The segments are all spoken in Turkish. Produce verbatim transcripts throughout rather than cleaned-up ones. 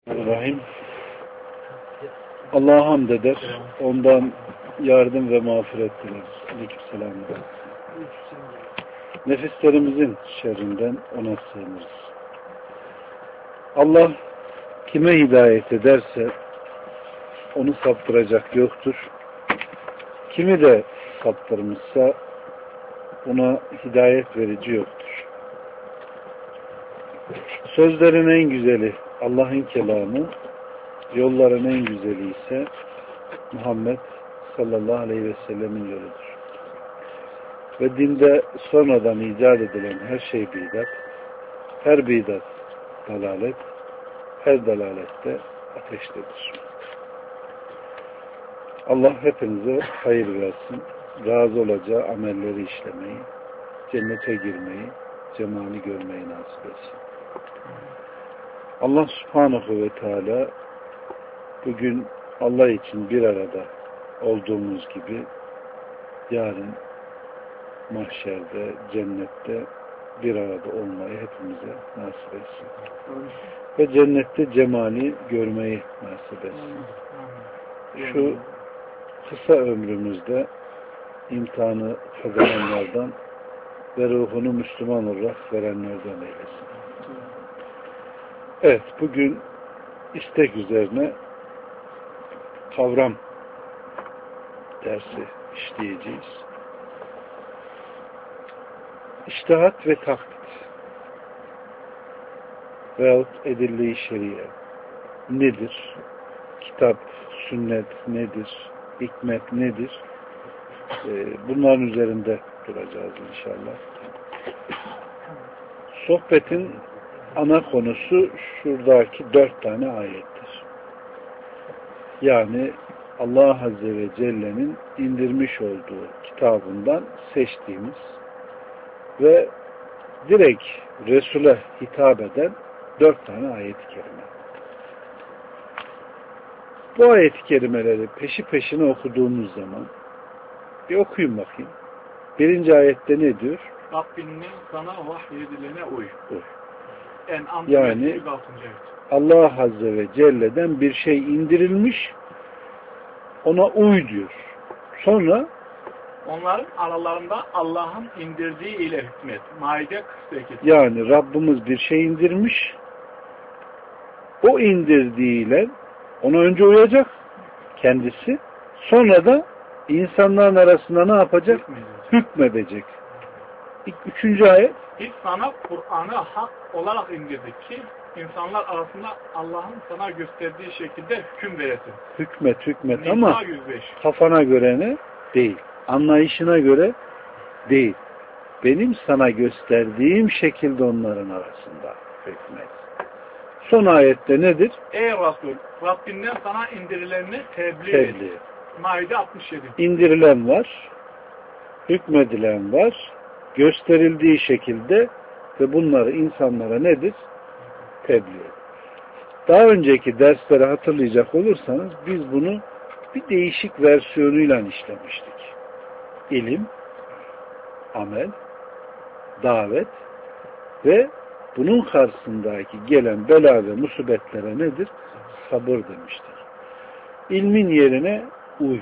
Rahim. Allah'a hamd eder. Ondan yardım ve mağfiret dileriz. Aleykümselam. Nefislerimizin şerrinden ona sığınırız. Allah kime hidayet ederse onu saptıracak yoktur. Kimi de saptırmışsa ona hidayet verici yoktur. Sözlerin en güzeli Allah'ın kelamı, yolların en güzeli ise Muhammed sallallahu aleyhi ve sellemin yoludur. Ve dinde sonradan icat edilen her şey bidat, her bidat dalalet, her dalalette ateştedir. Allah hepinize hayır versin, razı olacağı amelleri işlemeyi, cennete girmeyi, cemali görmeyi nasip etsin. Allah subhanahu ve teala bugün Allah için bir arada olduğumuz gibi yarın mahşerde, cennette bir arada olmayı hepimize nasip etsin. Ve cennette cemali görmeyi nasip etsin. Şu kısa ömrümüzde imtihanı kazananlardan ve ruhunu Müslüman olarak verenlerden eylesin. Evet, bugün istek üzerine kavram dersi işleyeceğiz. İçtihat ve taklit veyahut edille-i şeriye nedir? Kitap, sünnet nedir? Hikmet nedir? Bunların üzerinde duracağız inşallah. Sohbetin ana konusu şuradaki dört tane ayettir. Yani Allah Azze ve Celle'nin indirmiş olduğu kitabından seçtiğimiz ve direkt Resul'e hitap eden dört tane ayet-i kerime. Bu ayet-i kerimeleri peşi peşine okuduğumuz zaman bir okuyun bakayım. Birinci ayette ne diyor? Rabbinin sana vahyedilene uy. Uy. Yani Allah Azze ve Celle'den bir şey indirilmiş, ona uy diyor. Sonra onların aralarında Allah'ın indirdiği ile hükmet. Maide kırk sekiz. Yani Rabbimiz bir şey indirmiş, o indirdiğiyle ona önce uyacak kendisi, sonra da insanların arasında ne yapacak? Hükmedecek. İlk üçüncü ayet. Biz sana Kur'an'ı hak olarak indirdik ki insanlar arasında Allah'ın sana gösterdiği şekilde hüküm veresin. Hükmet hükmet Nisa ama yüz beş. Kafana göre ne? Değil. Anlayışına göre değil. Benim sana gösterdiğim şekilde onların arasında hükmet. Son ayette nedir? Ey Resul, Rabbinden sana indirilenini tebliğ, tebliğ. et. Maide altmış yedi. İndirilen var, hükmedilen var, gösterildiği şekilde ve bunları insanlara nedir? Tebliğ. Daha önceki dersleri hatırlayacak olursanız biz bunu bir değişik versiyonuyla işlemiştik. İlim, amel, davet ve bunun karşısındaki gelen bela ve musibetlere nedir? Sabır demiştik. İlmin yerine uy.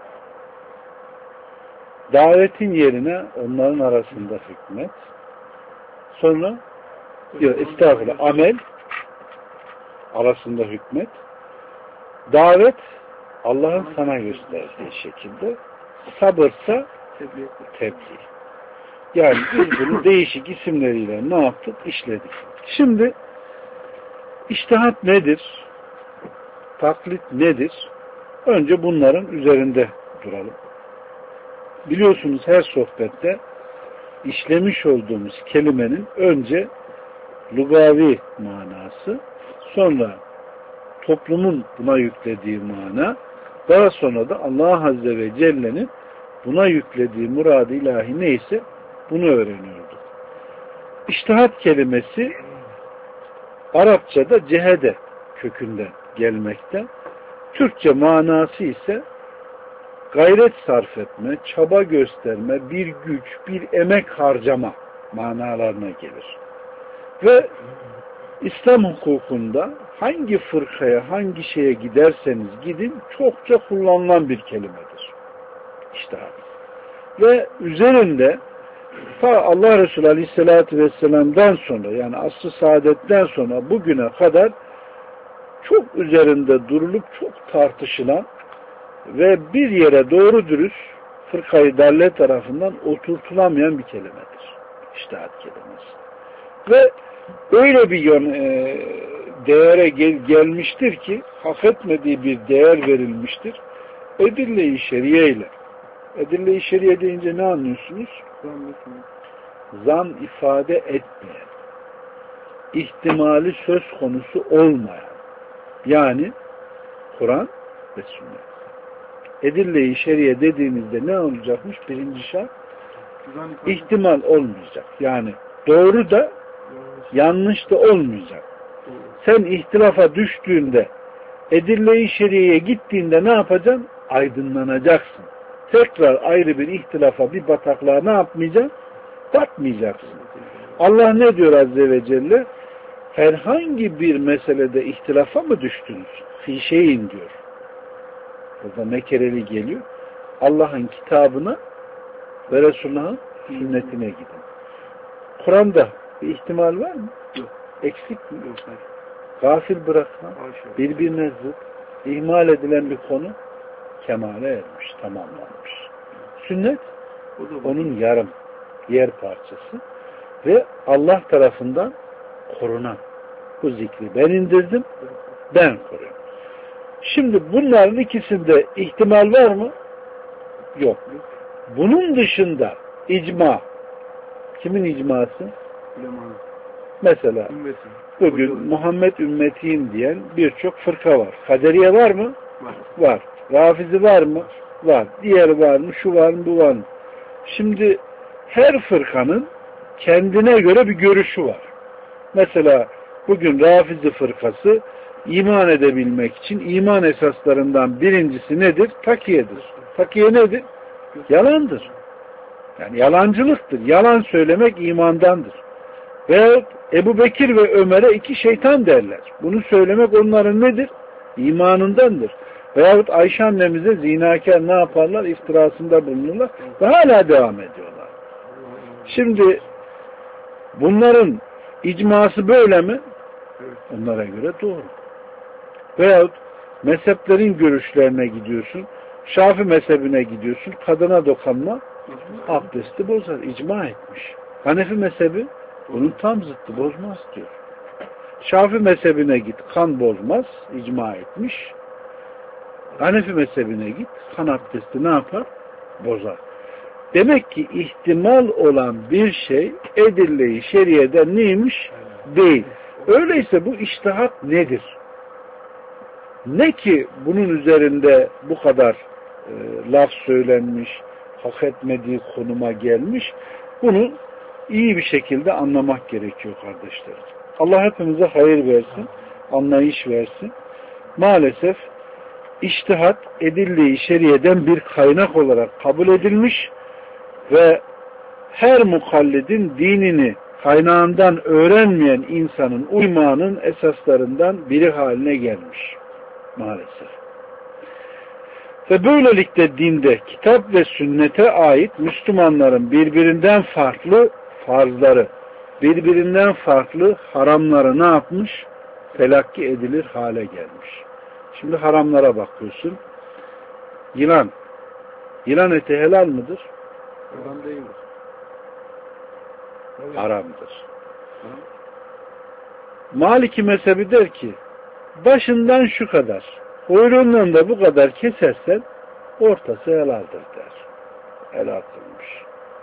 Davetin yerine onların arasında hükmet. Sonra yok, estağfurullah, amel arasında hükmet. Davet Allah'ın sana gösterdiği şekilde, sabırsa tebliğ. Yani biz bunu değişik isimleriyle ne yaptık? İşledik. Şimdi içtihat nedir? Taklit nedir? Önce bunların üzerinde duralım. Biliyorsunuz her sohbette işlemiş olduğumuz kelimenin önce lugavi manası, sonra toplumun buna yüklediği mana, daha sonra da Allah Azze ve Celle'nin buna yüklediği murad-ı ilahi neyse bunu öğreniyorduk. İçtihat kelimesi Arapçada cehede kökünden gelmekte. Türkçe manası ise gayret sarf etme, çaba gösterme, bir güç, bir emek harcama manalarına gelir. Ve İslam hukukunda hangi fırkaya, hangi şeye giderseniz gidin çokça kullanılan bir kelimedir. İçtihat. Ve üzerinde ta Allah Resulü Aleyhisselatü Vesselam'dan sonra, yani asr-ı saadetten sonra bugüne kadar çok üzerinde durulup çok tartışılan ve bir yere doğru dürüst fırkayı dalle tarafından oturtulamayan bir kelimedir. İçtihat kelimesi. Ve öyle bir yön, e, değere gel, gelmiştir ki hak etmediği bir değer verilmiştir. Edille-i şeriye ile. Edille-i şeriye deyince ne anlıyorsunuz? Zan ifade etmeyen, ihtimali söz konusu olmayan, yani Kur'an ve sünnet. Edille-i şeriye dediğimizde ne olacakmış? Birinci şart, ihtimal olmayacak. Yani doğru da yanlış da olmayacak. Sen ihtilafa düştüğünde, edille-i şeriyeye gittiğinde ne yapacaksın? Aydınlanacaksın. Tekrar ayrı bir ihtilafa, bir bataklığa ne yapmayacaksın? Batmayacaksın. Allah ne diyor Azze ve Celle? Herhangi bir meselede ihtilafa mı düştünüz? Fi şeyin diyor. Burada nekereli geliyor. Allah'ın kitabına ve Resulullah'ın sünnetine gidin. Kur'an'da bir ihtimal var mı? Yok. Eksik mi? Yok. Gafil bırakma, birbirine zıt, ihmal edilen bir konu kemale ermiş, tamamlanmış. Sünnet onun yarım, yer parçası ve Allah tarafından korunan. Bu zikri ben indirdim, ben koruyorum. Şimdi bunların ikisinde ihtimal var mı? Yok. Bunun dışında icma. Kimin icması? Mesela bugün Muhammed ümmetiyim diyen birçok fırka var. Kaderiye var mı? Var. Var. Rafizi var mı? Var. Diğeri var mı? Şu var mı? Bu var mı? Şimdi her fırkanın kendine göre bir görüşü var. Mesela bugün Rafizi fırkası iman edebilmek için iman esaslarından birincisi nedir? Takiyedir. Takiye nedir? Yalandır. Yani yalancılıktır. Yalan söylemek imandandır. Veyahut Ebu Bekir ve Ömer'e iki şeytan derler. Bunu söylemek onların nedir? İmanındandır. Veyahut Ayşe annemize zinakar ne yaparlar? İftirasında bulunurlar ve hala devam ediyorlar. Şimdi bunların icması böyle mi? Onlara göre doğru. Veyahut mezheplerin görüşlerine gidiyorsun. Şafi mezhebine gidiyorsun. Kadına dokunma abdesti bozar. İcma etmiş. Hanefi mezhebi bunun tam zıttı, bozmaz diyor. Şafi mezhebine git, kan bozmaz, icma etmiş. Hanefi mezhebine git, kan abdesti ne yapar? Bozar. Demek ki ihtimal olan bir şey edille-i şeriyeden neymiş? Değil. Öyleyse bu içtihat nedir? Ne ki bunun üzerinde bu kadar e, laf söylenmiş, hak etmediği konuma gelmiş, bunu iyi bir şekilde anlamak gerekiyor kardeşlerim. Allah hepimize hayır versin, anlayış versin. Maalesef içtihat edille-i şeriyeden bir kaynak olarak kabul edilmiş ve her mukallidin dinini kaynağından öğrenmeyen insanın uymanın esaslarından biri haline gelmiş. Maalesef. Ve böylelikle dinde kitap ve sünnete ait Müslümanların birbirinden farklı farzları, birbirinden farklı haramları ne yapmış? Telakki edilir hale gelmiş. Şimdi haramlara bakıyorsun. Yılan. Yılan eti helal mıdır? Haram değildir. Haramdır. Maliki mezhebi der ki başından şu kadar, kuyruğundan da bu kadar kesersen ortası helaldir der. Helal kılmış.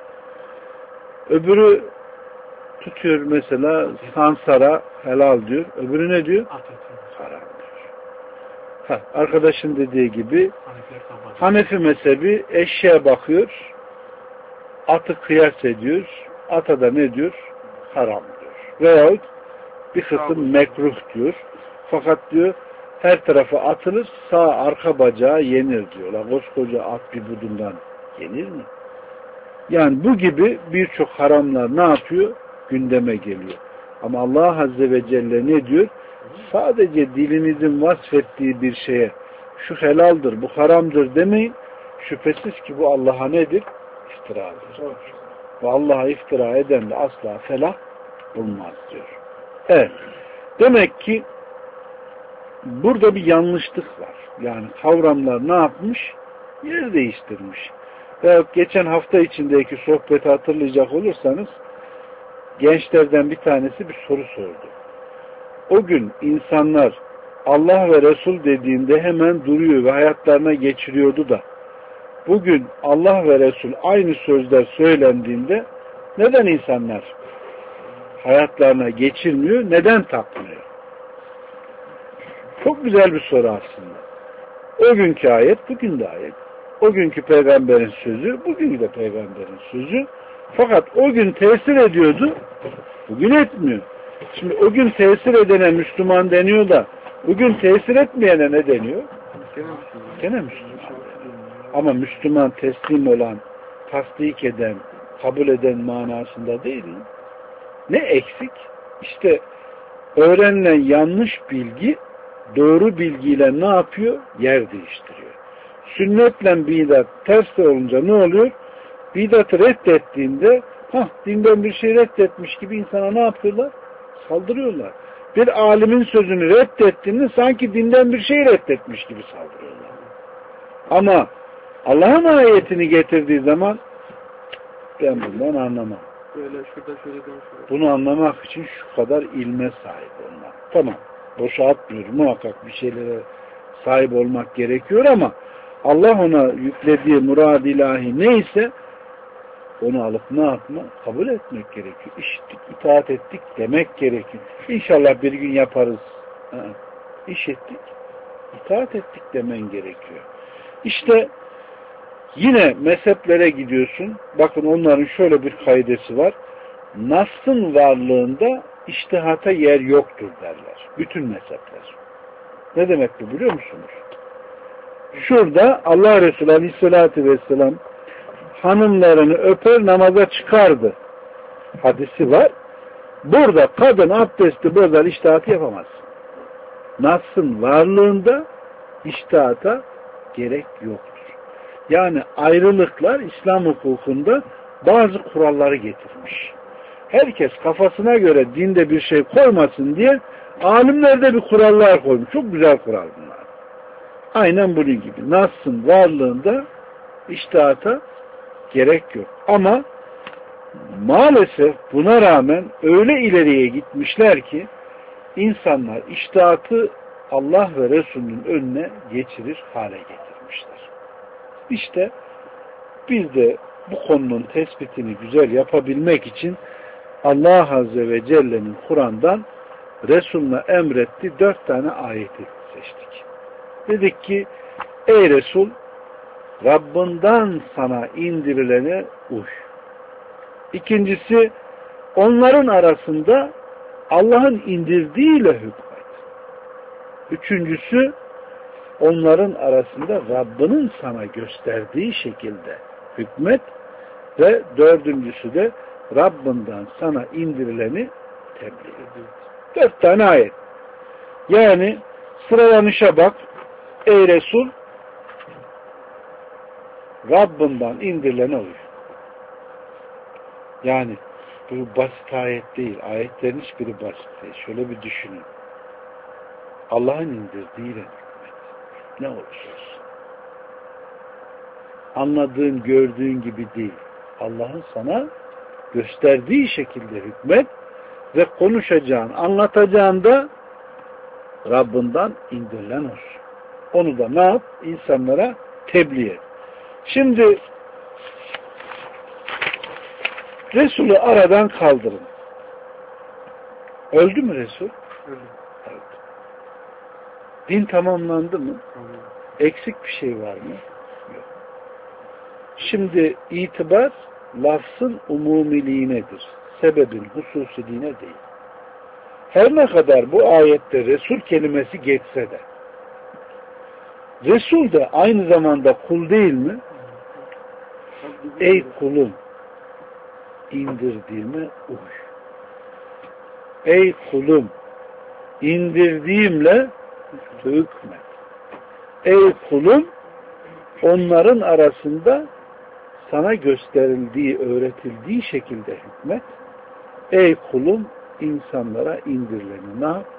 Öbürü tutuyor mesela sansara helal diyor. Öbürü ne diyor? Haram diyor. Ha, arkadaşın dediği gibi Hanefi mezhebi eşeğe bakıyor, atı kıyas ediyor, ata da ne diyor? Haram diyor. Veyahut bir kısım mekruh diyor. Fakat diyor her tarafa atılır, sağ arka bacağı yenir diyorlar. Koskoca at bir budundan yenir mi? Yani bu gibi birçok haramlar ne yapıyor? Gündeme geliyor. Ama Allah Azze ve Celle ne diyor? sadece dilinizin vasfettiği bir şeye şu helaldir, bu haramdır demeyin. Şüphesiz ki bu Allah'a nedir? İftiradır. Ve Allah'a iftira eden de asla felah bulmaz diyor. Evet. Demek ki burada bir yanlışlık var. Yani kavramlar ne yapmış? Yer değiştirmiş. Ve geçen hafta içindeki sohbeti hatırlayacak olursanız gençlerden bir tanesi bir soru sordu. O gün insanlar Allah ve Resul dediğinde hemen duruyor ve hayatlarına geçiriyordu da bugün Allah ve Resul aynı sözler söylendiğinde neden insanlar hayatlarına geçirmiyor, neden takmıyor? Çok güzel bir soru aslında. O günkü ayet, bugün de ayet. O günkü peygamberin sözü, bugün de peygamberin sözü. Fakat o gün tesir ediyordu, bugün etmiyor. Şimdi o gün tesir edene Müslüman deniyor da bugün tesir etmeyene ne deniyor? Gene Müslüman. Ama Müslüman teslim olan, tasdik eden, kabul eden manasında değil mi? Ne eksik? İşte öğrenilen yanlış bilgi doğru bilgiyle ne yapıyor? Yer değiştiriyor. Sünnetle bidat ters olunca ne oluyor? Bidatı reddettiğinde hah, dinden bir şey reddetmiş gibi insana ne yapıyorlar? Saldırıyorlar. Bir alimin sözünü reddettiğinde sanki dinden bir şey reddetmiş gibi saldırıyorlar. Ama Allah'ın ayetini getirdiği zaman ben bundan anlamam. Böyle şurada şöyle şöyle. Bunu anlamak için şu kadar ilme sahip olmak. Tamam. Boşa atmıyorum. Muhakkak bir şeylere sahip olmak gerekiyor ama Allah ona yüklediği murad ilahi neyse onu alıp ne yapma? Kabul etmek gerekiyor. İşittik, itaat ettik demek gerekiyor. İnşallah bir gün yaparız. Ha, iş ettik, itaat ettik demen gerekiyor. İşte yine mezheplere gidiyorsun. Bakın onların şöyle bir kaidesi var. Nas'ın varlığında içtihata yer yoktur derler. Bütün mezhepler. Ne demek bu biliyor musunuz? Şurada Allah Resulü Aleyhisselatü Vesselam hanımlarını öper namaza çıkardı hadisi var. Burada kadın abdesti bozar, içtihat yapamaz. Nas'ın varlığında içtihata gerek yoktur. Yani ayrılıklar İslam hukukunda bazı kuralları getirmiş. Herkes kafasına göre dinde bir şey koymasın diye alimler de bir kurallar koymuş. Çok güzel kural bunlar. Aynen bunun gibi. Nas'ın varlığında içtihata gerek yok. Ama maalesef buna rağmen öyle ileriye gitmişler ki insanlar içtihatı Allah ve Resulünün önüne geçirir hale getirmişler. İşte biz de bu konunun tespitini güzel yapabilmek için Allah Azze ve Celle'nin Kur'an'dan Resulüne emretti dört tane ayeti seçtik. Dedik ki ey Resul Rabbinden sana indirilene uy. İkincisi onların arasında Allah'ın indirdiğiyle hükmet. Üçüncüsü onların arasında Rabbinin sana gösterdiği şekilde hükmet ve dördüncüsü de Rabbinden sana indirileni tebliğ ediyor. Dört tane ayet. Yani sıralanışa bak. Ey Resul Rabbinden indirilene uy. Yani bu basit ayet değil. Ayetlerin hiçbiri basit değil. Şöyle bir düşünün. Allah'ın indirdiğiyle hükmet. Ne olursa olsun. Anladığın, gördüğün gibi değil. Allah'ın sana gösterdiği şekilde hükmet ve konuşacağın, anlatacağın da Rabbinden indirilen olsun. Onu da ne yap? İnsanlara tebliğ et. Şimdi Resulü aradan kaldırın. Öldü mü Resul? Öldü. Öldü. Din tamamlandı mı? Tamam. Eksik bir şey var mı? Yok. Şimdi itibar lafzın umumiliğinedir. Sebebin hususiliğine değil. Her ne kadar bu ayette Resul kelimesi geçse de Resul de aynı zamanda kul değil mi? Ey kulum indirdiğime uy. Ey kulum indirdiğimle hükmet. Ey kulum, onların arasında sana gösterildiği, öğretildiği şekilde hükmet. Ey kulum, insanlara indirileni ne yap?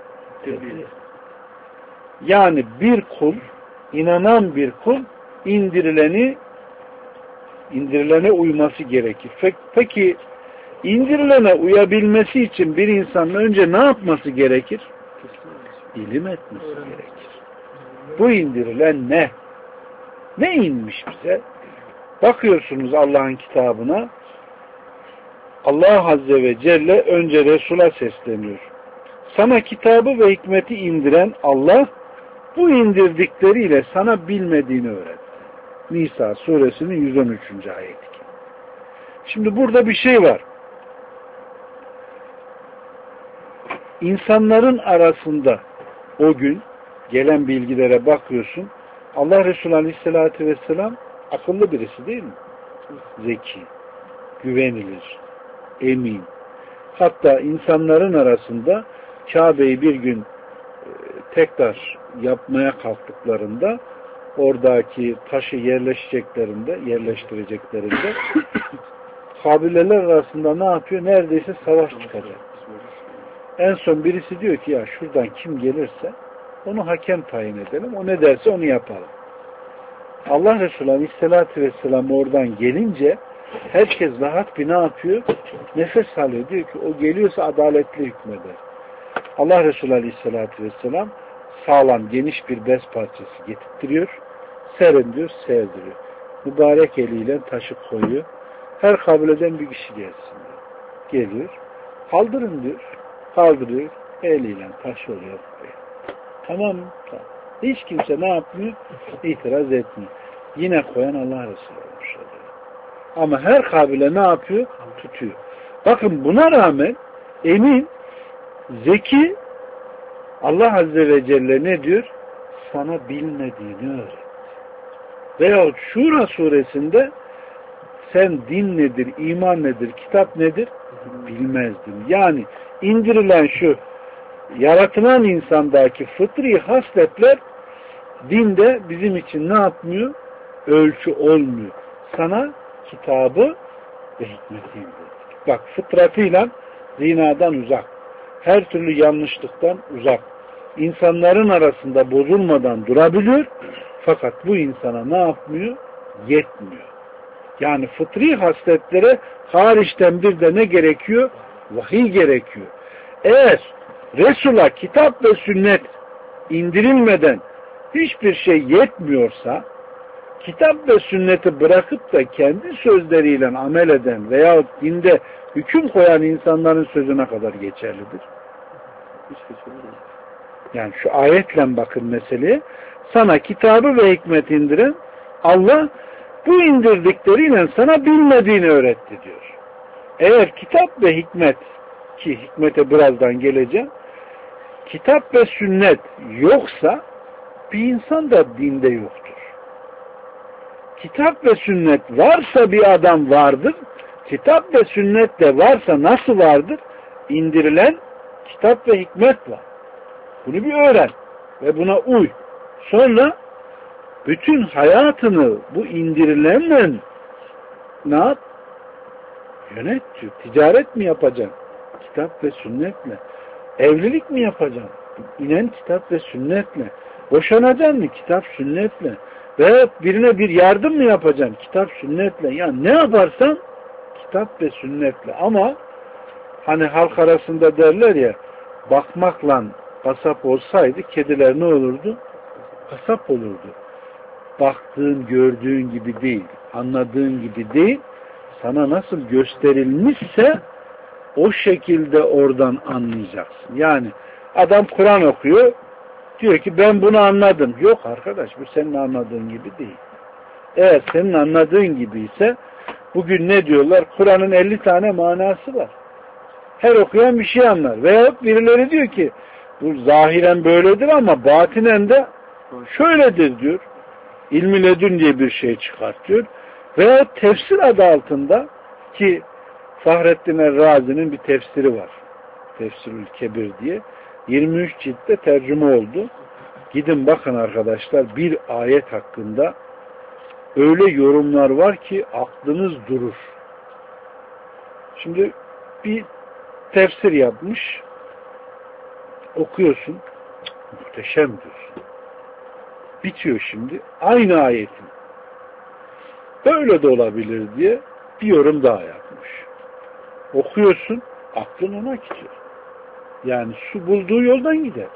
Yani bir kul, inanan bir kul indirileni indirilene uyması gerekir. Peki indirilene uyabilmesi için bir insanın önce ne yapması gerekir? İlim etmesi gerekir. Bu indirilen ne? Ne inmiş bize? Bakıyorsunuz Allah'ın kitabına, Allah Azze ve Celle önce Resul'a sesleniyor. Sana kitabı ve hikmeti indiren Allah, bu indirdikleriyle sana bilmediğini öğretti. Nisa suresinin yüz on üçüncü ayeti. Şimdi burada bir şey var. İnsanların arasında o gün gelen bilgilere bakıyorsun. Allah Resulü Aleyhisselatü Vesselam akıllı birisi değil mi? Zeki, güvenilir, emin. Hatta insanların arasında Kabe'yi bir gün e, tekrar yapmaya kalktıklarında, oradaki taşı yerleşeceklerinde, yerleştireceklerinde kabileler arasında ne yapıyor? Neredeyse savaş çıkacak. En son birisi diyor ki ya şuradan kim gelirse onu hakem tayin edelim. O ne derse onu yapalım. Allah Resulü Aleyhisselatü Vesselam oradan gelince herkes rahat bir ne yapıyor? Nefes alıyor. Diyor ki o geliyorsa adaletli hükmeder. Allah Resulü Aleyhisselatü Vesselam sağlam geniş bir bez parçası getirtiyor. Serin diyor, sevdiriyor. Mübarek eliyle taşı koyuyor. Her kabileden bir kişi gelsin diyor. Geliyor. Kaldırın diyor. Kaldırıyor. Eliyle taş oluyor. Tamam mı? Tamam. Hiç kimse ne yapmıyor? İtiraz etmiyor. Yine koyan Allah Resulü olmuş oluyor. Ama her kabile ne yapıyor? Tutuyor. Bakın buna rağmen emin, zeki, Allah Azze ve Celle ne diyor? Sana bilmediğini öğret. Veyahut Şura suresinde sen din nedir, iman nedir, kitap nedir? Bilmezdin. Yani indirilen şu yaratılan insandaki fıtri hasletler dinde bizim için ne yapmıyor? Ölçü olmuyor. Sana kitabı ve hikmeti indirdik. Bak fıtratıyla zinadan uzak. Her türlü yanlışlıktan uzak. İnsanların arasında bozulmadan durabiliyor. Fakat bu insana ne yapmıyor? Yetmiyor. Yani fıtri hasletlere hariçten bir de ne gerekiyor? Vahiy gerekiyor. Eğer Resul'a kitap ve sünnet indirilmeden hiçbir şey yetmiyorsa, kitap ve sünneti bırakıp da kendi sözleriyle amel eden veyahut dinde hüküm koyan insanların sözüne kadar geçerlidir. Yani şu ayetle bakın meseleye. Sana kitabı ve hikmet indiren Allah bu indirdikleriyle sana bilmediğini öğretti diyor. Eğer kitap ve hikmet, ki hikmete birazdan geleceğim, kitap ve sünnet yoksa bir insan da dinde yoktur. Kitap ve sünnet varsa bir adam vardır. Kitap ve sünnet de varsa nasıl vardır? İndirilen kitap ve hikmet var. Bunu bir öğren ve buna uy. Sonra bütün hayatını bu indirilenle ne yap? Yönet diyor. Ticaret mi yapacaksın? Kitap ve sünnetle. Evlilik mi yapacaksın? İnen kitap ve sünnetle. Boşanacaksın mı? Kitap sünnetle. Veya birine bir yardım mı yapacaksın? Kitap sünnetle. Yani ne yaparsan kitap ve sünnetle. Ama hani halk arasında derler ya, bakmakla kasap olsaydı kediler ne olurdu? Kasap olurdu. Baktığın, gördüğün gibi değil, anladığın gibi değil, sana nasıl gösterilmişse o şekilde oradan anlayacaksın. Yani adam Kur'an okuyor, diyor ki ben bunu anladım. Yok arkadaş, bu senin anladığın gibi değil. Eğer senin anladığın gibi ise bugün ne diyorlar? Kur'an'ın elli tane manası var. Her okuyan bir şey anlar. Veyahut birileri diyor ki bu zahiren böyledir ama batinen de şöyledir diyor. İlmi ledün diye bir şey çıkartıyor. Veya tefsir adı altında, ki Fahrettin Er-Razi'nin bir tefsiri var. Tefsirül Kebir diye. yirmi üç ciltte tercüme oldu. Gidin bakın arkadaşlar, bir ayet hakkında öyle yorumlar var ki aklınız durur. Şimdi bir tefsir yapmış, okuyorsun, muhteşem diyorsun. Bitiyor şimdi, aynı ayetin böyle de olabilir diye bir yorum daha yapmış. Okuyorsun, aklın ona gidiyor. Yani su bulduğu yoldan gider.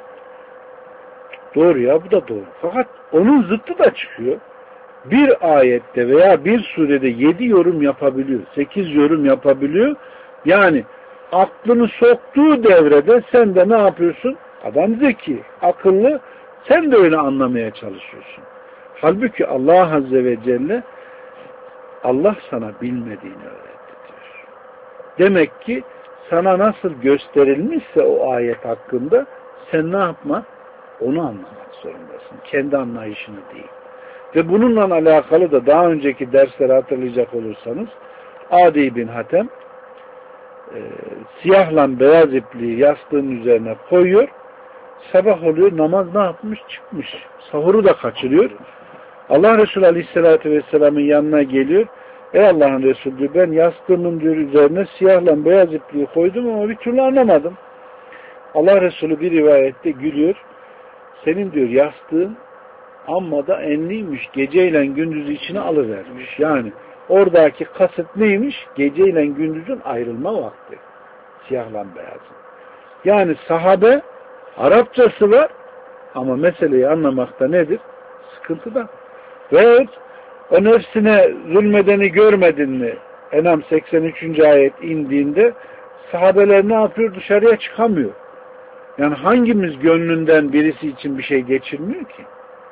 Doğru ya, bu da doğru. Fakat onun zıttı da çıkıyor. Bir ayette veya bir surede yedi yorum yapabiliyor, sekiz yorum yapabiliyor. Yani aklını soktuğu devrede sen de ne yapıyorsun? Adam zeki, akıllı, sen de öyle anlamaya çalışıyorsun. Halbuki Allah Azze ve Celle Allah sana bilmediğini öğretti diyor. Demek ki sana nasıl gösterilmişse o ayet hakkında sen ne yapma? Onu anlamak zorundasın. Kendi anlayışını değil. Ve bununla alakalı da daha önceki dersleri hatırlayacak olursanız Adi bin Hatem e, siyahla beyaz ipliği yastığın üzerine koyuyor. Sabah oluyor, namaz ne yapmış? Çıkmış. Sahuru da kaçırıyor. Allah Resulü Aleyhisselatü Vesselam'ın yanına geliyor. Ey Allah'ın Resulü diyor, ben yastığımın diyor üzerine siyahla beyaz ipliği koydum ama bir türlü anlamadım. Allah Resulü bir rivayette gülüyor. Senin diyor yastığın amma da enliymiş. Geceyle gündüzü içine alıvermiş. Yani oradaki kasıt neymiş? Geceyle gündüzün ayrılma vakti. Siyahla beyazın. Yani sahabe Arapçası var ama meseleyi anlamakta nedir? Sıkıntıda. Ve o nefsine zulmedeni görmedin mi? Enam seksen üçüncü ayet indiğinde sahabeler ne yapıyor? Dışarıya çıkamıyor. Yani hangimiz gönlünden birisi için bir şey geçirmiyor ki?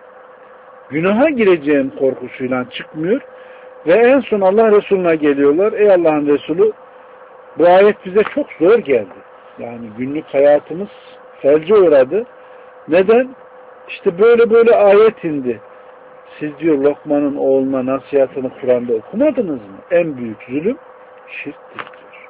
Günaha gireceğin korkusuyla çıkmıyor ve en son Allah Resulü'ne geliyorlar. Ey Allah'ın Resulü, bu ayet bize çok zor geldi. Yani günlük hayatımız felce uğradı. Neden? İşte böyle böyle ayet indi. Siz diyor Lokman'ın oğluna nasihatını Kur'an'da okumadınız mı? En büyük zulüm şirktir diyor.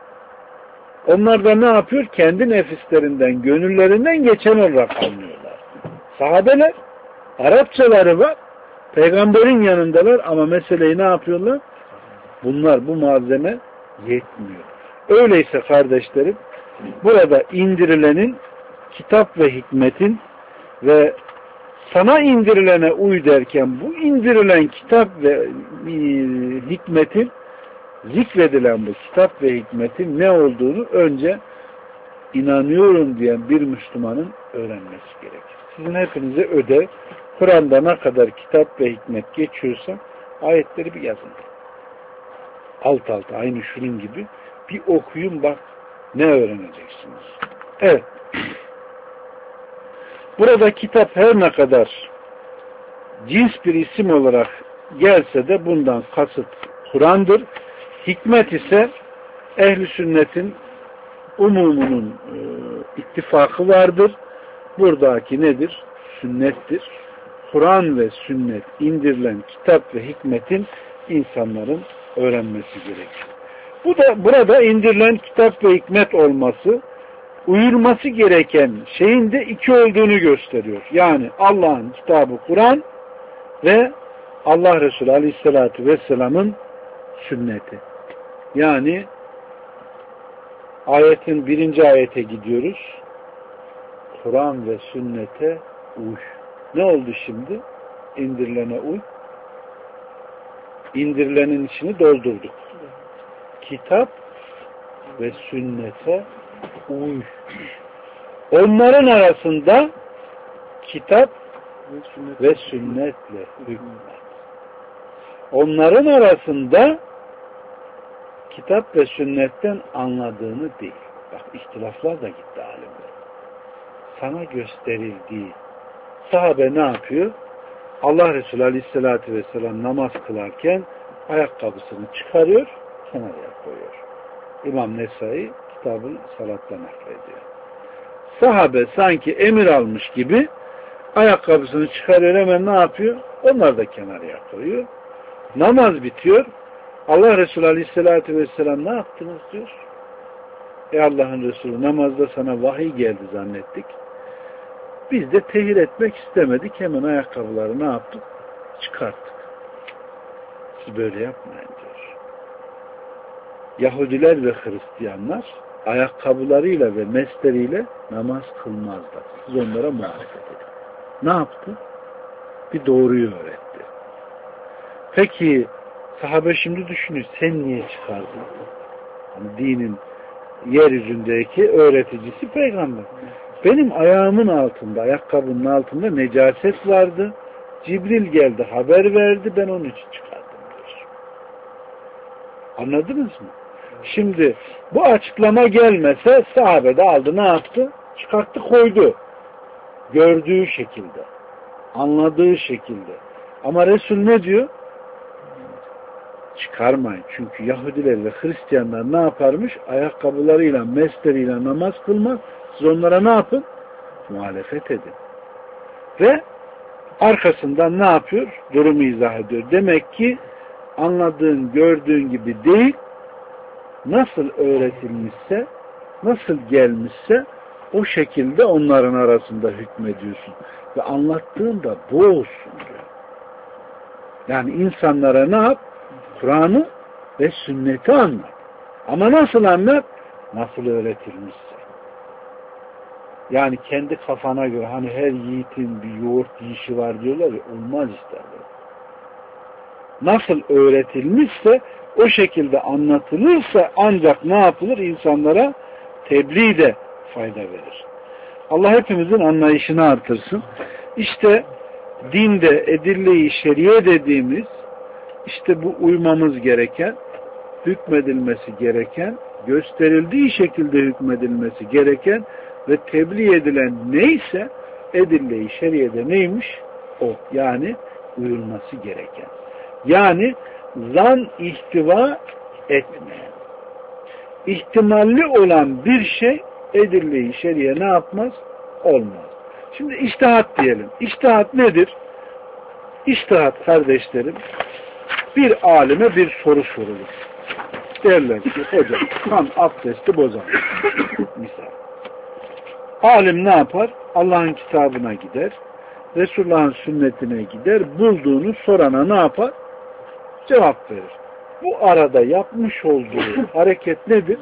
Onlar da ne yapıyor? Kendi nefislerinden, gönüllerinden geçen olarak anlıyorlar. Sahabeler Arapçaları var. Peygamberin yanındalar ama meseleyi ne yapıyorlar? Bunlar, bu malzeme yetmiyor. Öyleyse kardeşlerim, burada indirilenin kitap ve hikmetin ve sana indirilene uy derken bu indirilen kitap ve e, hikmetin, zikredilen bu kitap ve hikmetin ne olduğunu önce inanıyorum diyen bir Müslümanın öğrenmesi gerekir. Sizin hepinize ödev, Kur'an'da ne kadar kitap ve hikmet geçiyorsa ayetleri bir yazın. Alt alta aynı şunun gibi bir okuyun, bak ne öğreneceksiniz. Evet. Burada kitap her ne kadar cins bir isim olarak gelse de bundan kasıt Kur'an'dır. Hikmet ise ehl-i sünnetin umumunun e, ittifakı vardır. Buradaki nedir? Sünnettir. Kur'an ve sünnet indirilen kitap ve hikmetin insanların öğrenmesi gerekir. Bu da burada indirilen kitap ve hikmet olması, uyulması gereken şeyin de iki olduğunu gösteriyor. Yani Allah'ın kitabı Kur'an ve Allah Resulü Aleyhisselatü Vesselam'ın sünneti. Yani ayetin birinci ayete gidiyoruz. Kur'an ve sünnete uy. Ne oldu şimdi? İndirilene uy. İndirilenin içini doldurduk. Kitap ve sünnete uy. Onların arasında kitap ve sünnetle hükmet. Onların arasında kitap ve sünnetten anladığını değil. Bak ihtilaflar da gitti alimler. Sana gösterildiği, sahabe ne yapıyor? Allah Resulü Aleyhisselatü Vesselam namaz kılarken ayakkabısını çıkarıyor, kenara koyuyor. İmam Nesai kitabı salatla naklediyor. Sahabe sanki emir almış gibi ayakkabısını çıkarıyor, hemen ne yapıyor? Onlar da kenara koyuyor. Namaz bitiyor. Allah Resulü Aleyhisselatü Vesselam ne yaptınız diyor. Ey Allah'ın Resulü, namazda sana vahiy geldi zannettik. Biz de tehir etmek istemedik. Hemen ayakkabıları ne yaptık? Çıkarttık. Siz böyle yapmayın diyor. Yahudiler ve Hristiyanlar ayakkabılarıyla ve mesleriyle namaz kılmazlar. Siz onlara muhalefet edin. Ne yaptı? Bir doğruyu öğretti. Peki sahabe şimdi düşünüyor, sen niye çıkardın? Yani dinin yeryüzündeki öğreticisi peygamber. Benim ayağımın altında, ayakkabının altında necaset vardı. Cibril geldi, haber verdi, ben onun için çıkardım diyor. Anladınız mı? Şimdi bu açıklama gelmese sahabe de aldı, ne yaptı? Çıkarttı, koydu. Gördüğü şekilde, anladığı şekilde. Ama Resul ne diyor? Çıkarmayın. Çünkü Yahudiler ve Hristiyanlar ne yaparmış? Ayakkabılarıyla, mesleriyle namaz kılmaz. Siz onlara ne yapın? Muhalefet edin. Ve arkasından ne yapıyor? Durumu izah ediyor. Demek ki anladığın, gördüğün gibi değil, nasıl öğretilmişse, nasıl gelmişse o şekilde onların arasında hükmediyorsun. Ve anlattığın da bu olsun diyor. Yani insanlara ne yap? Kur'an'ı ve sünneti anlat. Ama nasıl anlat? Nasıl öğretilmişse. Yani kendi kafana göre, hani her yiğitin bir yoğurt yiyişi var diyorlar ya, olmaz işte. Nasıl öğretilmişse o şekilde anlatılırsa ancak ne yapılır? İnsanlara tebliğ de fayda verir. Allah hepimizin anlayışını artırsın. İşte dinde edille-i şeriye dediğimiz, işte bu uymamız gereken, hükmedilmesi gereken, gösterildiği şekilde hükmedilmesi gereken ve tebliğ edilen neyse edille-i şeriyede neymiş? O. Yani uyulması gereken. Yani zan ihtiva etmeyen. İhtimalli olan bir şey edille-i şeriye ne yapmaz? Olmaz. Şimdi içtihat diyelim. İçtihat nedir? İçtihat kardeşlerim, bir alime bir soru sorulur. Derler ki hocam kan abdesti bozar. Misal. Alim ne yapar? Allah'ın kitabına gider. Resulullah'ın sünnetine gider. Bulduğunu sorana ne yapar? Cevap verir. Bu arada yapmış olduğu hareket nedir?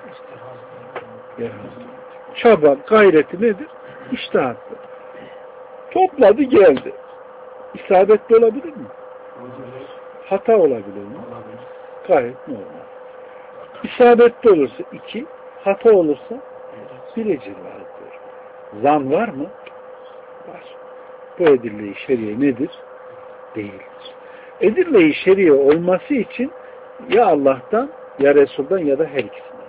Çaba, gayreti nedir? İçtihattır. Topladı geldi. İsabetli olabilir mi? Hata olabilir mi? Gayet normal. İsabetli olursa iki, hata olursa bir ecir var diyor. Zan var mı? Var. Bu edille-i şeriye nedir? Değildir. Edille-i şeriye olması için ya Allah'tan ya Resul'dan ya da her ikisinden.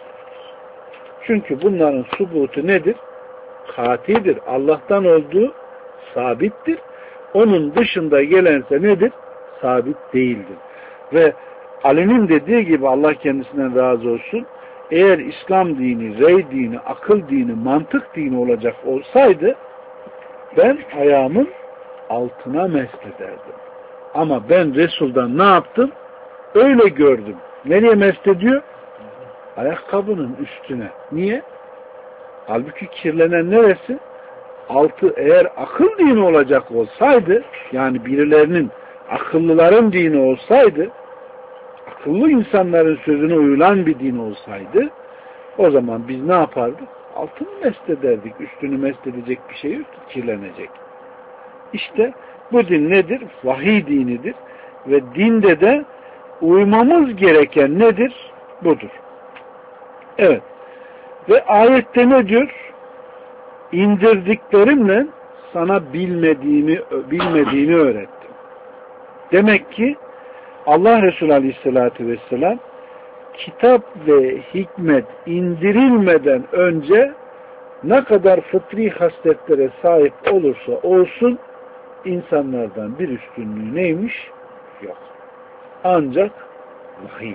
Çünkü bunların subutu nedir? Katidir. Allah'tan olduğu sabittir. Onun dışında gelense nedir? Sabit değildir. Ve Ali'nin dediği gibi, Allah kendisinden razı olsun, eğer İslam dini, rey dini, akıl dini, mantık dini olacak olsaydı ben ayağımın altına meslederdim. Ama ben Resul'dan ne yaptım? Öyle gördüm. Nereye meslediyor? Ayakkabının üstüne. Niye? Halbuki kirlenen neresi? Altı. Eğer akıl dini olacak olsaydı, yani birilerinin, akıllıların dini olsaydı, akıllı insanların sözüne uyulan bir din olsaydı, o zaman biz ne yapardık? Altını meslederdik. Üstünü mesledecek bir şey yok, kirlenecek. İşte bu din nedir? Vahiy dinidir. Ve dinde de uymamız gereken nedir? Budur. Evet. Ve ayette ne diyor? İndirdiklerimle sana bilmediğini, bilmediğini öğrettim. Demek ki Allah Resulü Aleyhisselatü Vesselam kitap ve hikmet indirilmeden önce ne kadar fıtri hasletlere sahip olursa olsun insanlardan bir üstünlüğü neymiş? Yok. Ancak vahiy.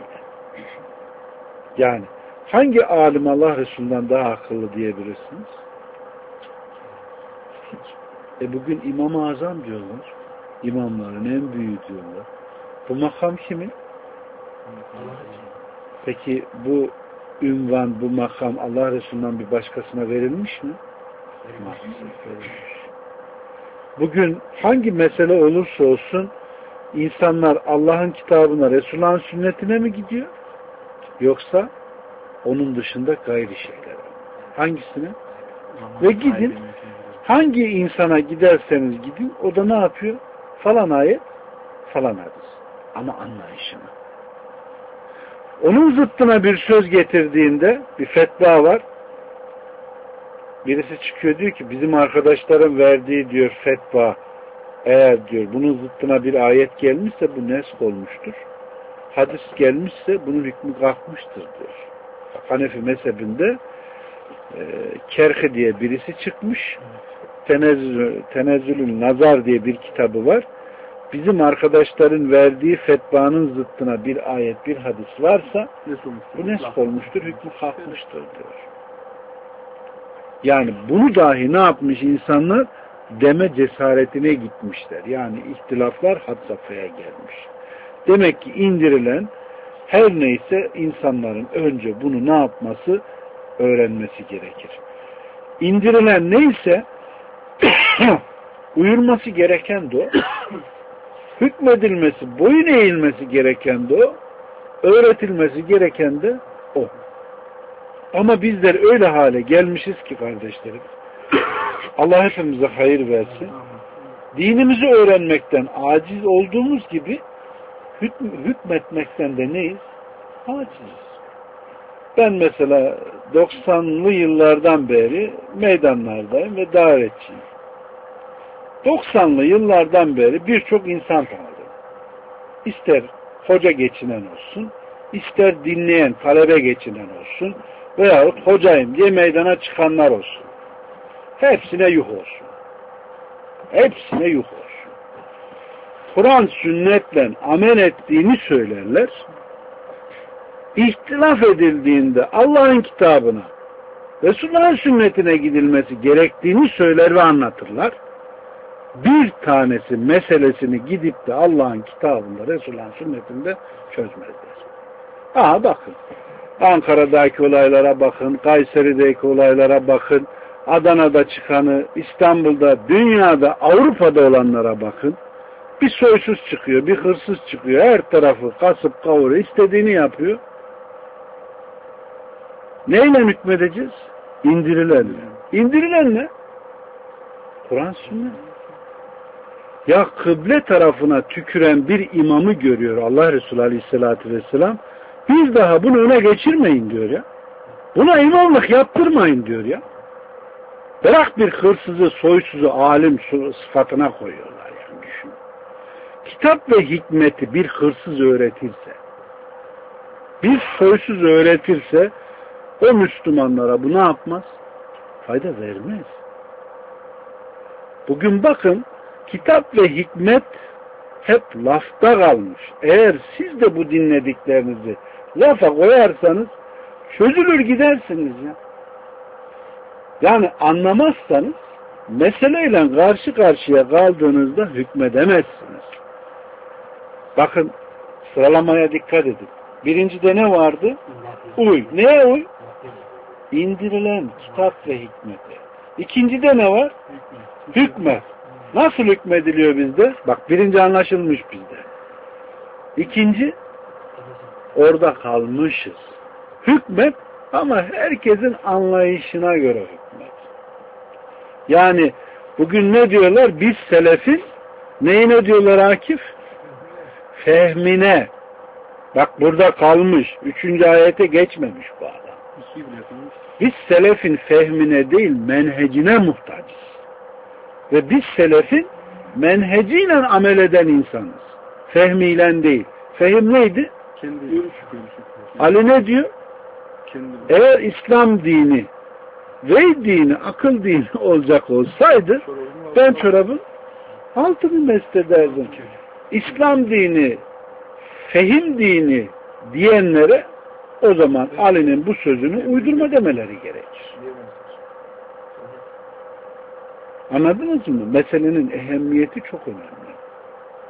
Yani hangi alim Allah Resulü'nden daha akıllı diyebilirsiniz? Hiç. E bugün İmam-ı Azam diyorlar. İmamların en büyüğü diyorlar. Bu makam kimin? Peki bu ünvan, bu makam Allah Resulü'nden bir başkasına verilmiş mi? Maalesef verilmiş. Bugün hangi mesele olursa olsun insanlar Allah'ın kitabına, Resulullah'ın sünnetine mi gidiyor? Yoksa onun dışında gayri şeylere. Hangisine? Ve gidin, hangi insana giderseniz gidin, o da ne yapıyor? Falan ayet, falan hadis. Ama anlayışını. Onun zıttına bir söz getirdiğinde bir fetva var. Birisi çıkıyor diyor ki bizim arkadaşların verdiği diyor fetva, eğer diyor bunun zıttına bir ayet gelmişse bu nesk olmuştur. Hadis gelmişse bunun hükmü kalkmıştır diyor. Hanefi mezhebinde e, Kerhi diye birisi çıkmış. Tenezzül, Tenezzülün Nazar diye bir kitabı var. Bizim arkadaşların verdiği fetvanın zıttına bir ayet, bir hadis varsa bu nesk olmuştur, hükmü kalkmıştır diyor. Yani bunu dahi ne yapmış insanlar? Deme cesaretine gitmişler. Yani ihtilaflar had safhaya gelmiş. Demek ki indirilen her neyse insanların önce bunu ne yapması? Öğrenmesi gerekir. İndirilen neyse uyulması gereken de o. Hükmedilmesi, boyun eğilmesi gereken de o. Öğretilmesi gereken de o. Ama bizler öyle hale gelmişiz ki kardeşlerim. Allah hepimize hayır versin. Dinimizi öğrenmekten aciz olduğumuz gibi hükm hükmetmekten de neyiz? Aciziz. Ben mesela doksanlı yıllardan beri meydanlardayım ve davetçiyim. doksanlı yıllardan beri birçok insan tanıdım. İster hoca geçinen olsun, ister dinleyen, talebe geçinen olsun veyahut hocayım diye meydana çıkanlar olsun. Hepsine yuh olsun. Hepsine yuh olsun. Kur'an sünnetle amel ettiğini söylerler. İhtilaf edildiğinde Allah'ın kitabına, Resulullah'ın sünnetine gidilmesi gerektiğini söyler ve anlatırlar. Bir tanesi meselesini gidip de Allah'ın kitabında, Resulullah'ın sünnetinde çözmezler. Aha bakın. Ankara'daki olaylara bakın, Kayseri'deki olaylara bakın, Adana'da çıkanı, İstanbul'da, dünyada, Avrupa'da olanlara bakın. Bir soysuz çıkıyor, bir hırsız çıkıyor, her tarafı kasıp kavuruyor, istediğini yapıyor. Neyle hükmedeceğiz? İndirilenle. İndirilen ne? Kur'an sünnet. Ya kıble tarafına tüküren bir imamı görüyor Allah Resulü Aleyhisselatü Vesselam. Bir daha bunu öne geçirmeyin diyor ya. Buna imamlık yaptırmayın diyor ya. Bırak bir hırsızı, soysuzu alim sıfatına koyuyorlar yani düşün. Kitap ve hikmeti bir hırsız öğretirse, bir soysuz öğretirse o Müslümanlara bu ne yapmaz? Fayda vermez. Bugün bakın kitap ve hikmet hep lafta kalmış. Eğer siz de bu dinlediklerinizi lafa koyarsanız çözülür gidersiniz ya. Yani anlamazsanız meseleyle karşı karşıya kaldığınızda hükmedemezsiniz. Bakın sıralamaya dikkat edin. Birincide ne vardı? Uy. Neye uy? İndirilen kitap ve hikmete. İkincide ne var? Hükmet. Nasıl hükmediliyor bizde? Bak birinci anlaşılmış bizde. İkinci orada kalmışız. Hükmet ama herkesin anlayışına göre hükmet. Yani bugün ne diyorlar? Biz selefin neyine diyorlar Akif? Fehmine. Bak burada kalmış. Üçüncü ayete geçmemiş bu adam. Biz selefin fehmine değil menhecine muhtacız. Ve biz selefin menheciyle amel eden insanız. Fehmiyle değil. Fehim neydi? Kendi görüşü, Ali ne diyor? Kendi. Eğer İslam dini ve dini, akıl dini olacak olsaydı ben çorabın altını mest ederdim. İslam dini, fehim dini diyenlere o zaman Ali'nin bu sözünü uydurma demeleri gerekir. Anladınız mı? Meselenin ehemmiyeti çok önemli.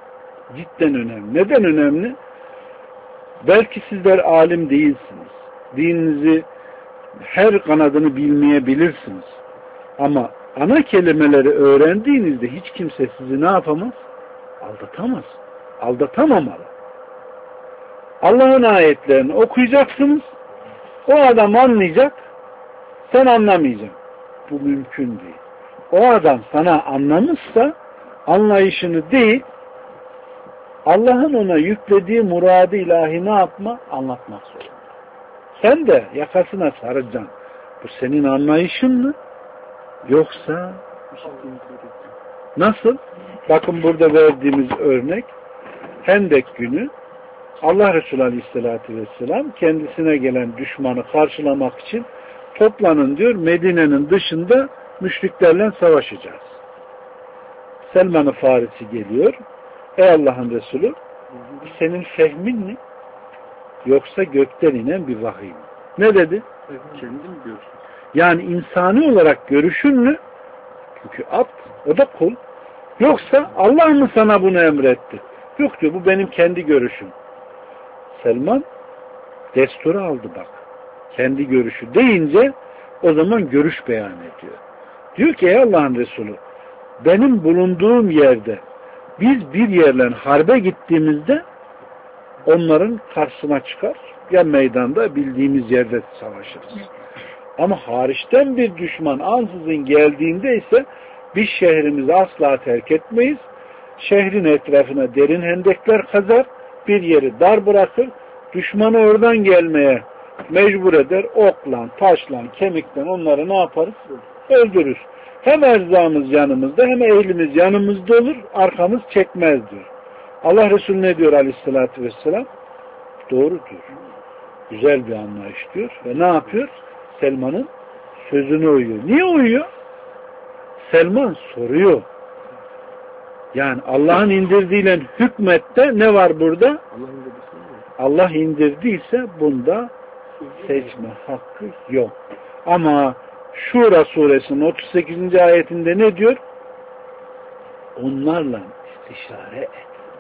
Cidden önemli. Neden önemli? Belki sizler alim değilsiniz. dininizi her kanadını bilmeyebilirsiniz. Ama ana kelimeleri öğrendiğinizde hiç kimse sizi ne yapamaz? Aldatamaz. Aldatamamalı. Allah'ın ayetlerini okuyacaksınız. O adam anlayacak. Sen anlamayacaksın. Bu mümkün değil. O adam sana anlamışsa anlayışını değil, Allah'ın ona yüklediği muradı ilahi ne yapma? Anlatmak zorunda. Sen de yakasına saracaksın. Bu senin anlayışın mı? Yoksa nasıl? Bakın burada verdiğimiz örnek Hendek günü Allah Resulü Aleyhisselatü Vesselam kendisine gelen düşmanı karşılamak için toplanın diyor, Medine'nin dışında müşriklerle savaşacağız. Selman-ı Farisi geliyor. Ey Allah'ın Resulü, senin fehmin mi? Yoksa gökten inen bir vahiy mi? Ne dedi? Kendim görüşüm. Yani insani olarak görüşün mü? Çünkü abd, o da kul. Yoksa Allah mı sana bunu emretti? Yok diyor, bu benim kendi görüşüm. Selman desturu aldı bak. Kendi görüşü deyince o zaman görüş beyan ediyor. Diyor ki ey Allah'ın Resulü, benim bulunduğum yerde biz bir yerle harbe gittiğimizde onların karşısına çıkar. Ya meydanda bildiğimiz yerde savaşırız. Ama hariçten bir düşman ansızın geldiğinde ise biz şehrimizi asla terk etmeyiz. Şehrin etrafına derin hendekler kazar, bir yeri dar bırakır, düşmanı oradan gelmeye mecbur eder, okla, taşla, kemikle onları ne yaparız? Öldürürüz. Hem erzağımız yanımızda hem ehlimiz yanımızda olur, arkamız çekmez diyor. Allah Resulü ne diyor Aleyhisselatü Vesselam? Doğru diyor. Güzel bir anlayış diyor. Ve ne yapıyor? Selman'ın sözüne uyuyor. Niye uyuyor? Selman soruyor. Yani Allah'ın indirdiğiyle hükmette ne var burada? Allah indirdiyse bunda seçme hakkı yok. Ama Şura suresinin otuz sekizinci ayetinde ne diyor? Onlarla istişare et.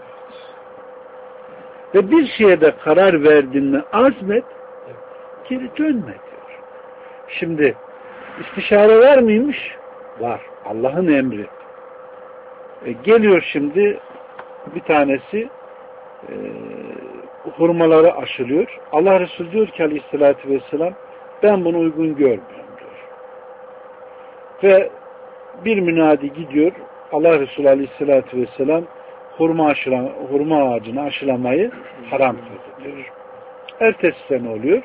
Ve bir şeye de karar verdiğinde azmet, geri dönme diyor. Şimdi istişare var mıymış? Var. Allah'ın emri. E, geliyor şimdi bir tanesi e, hurmaları aşılıyor. Allah Resulü diyor ki Aleyhisselatü Vesselam, ben bunu uygun görmüyorum diyor. Ve bir münadi gidiyor. Allah Resulü Aleyhisselatü Vesselam hurma, aşılan, hurma ağacını aşılamayı haram kıldı diyor. Ertesi sene oluyor.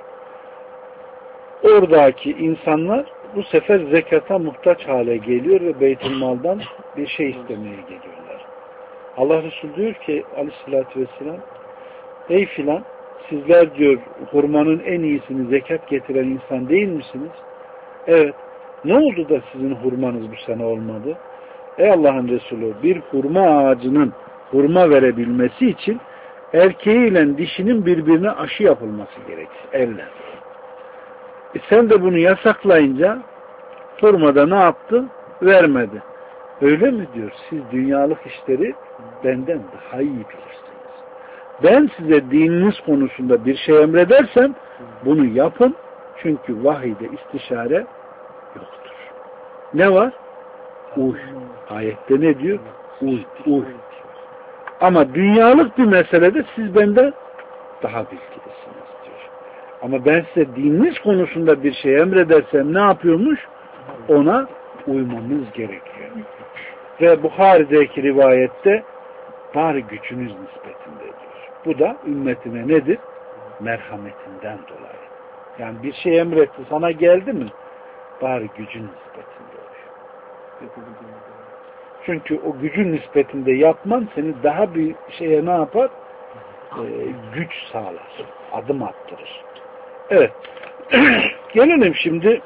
Oradaki insanlar bu sefer zekata muhtaç hale geliyor ve Beytülmal'dan bir şey istemeye geliyorlar. Allah Resulü diyor ki Aleyhisselatü Vesselam, ey filan, sizler diyor hurmanın en iyisini zekat getiren insan değil misiniz? Evet. Ne oldu da sizin hurmanız bu sene olmadı? Ey Allah'ın Resulü, bir hurma ağacının hurma verebilmesi için erkeğiyle dişinin birbirine aşı yapılması gerekir. Elle. E sen de bunu yasaklayınca hurmada ne yaptı? Vermedi. Öyle mi diyor? Siz dünyalık işleri benden daha iyi bilirsiniz. Ben size dininiz konusunda bir şey emredersem bunu yapın. Çünkü vahiyde istişare yoktur. Ne var? Uy. Ayette ne diyor? Uy. Uy. Ama dünyalık bir meselede siz benden daha bilgilisiniz diyor. Ama ben size dininiz konusunda bir şey emredersem ne yapıyormuş? Ona uymamız gerekiyor. Ve Buhari'deki rivayette bari gücünüz nispetinde diyor. Bu da ümmetine nedir? Merhametinden dolayı. Yani bir şey emretti, sana geldi mi? Bari gücün nispetinde oluyor. Çünkü o gücün nispetinde yapman seni daha bir şeye ne yapar? Ee, güç sağlar. Adım attırır. Evet. Gelelim şimdi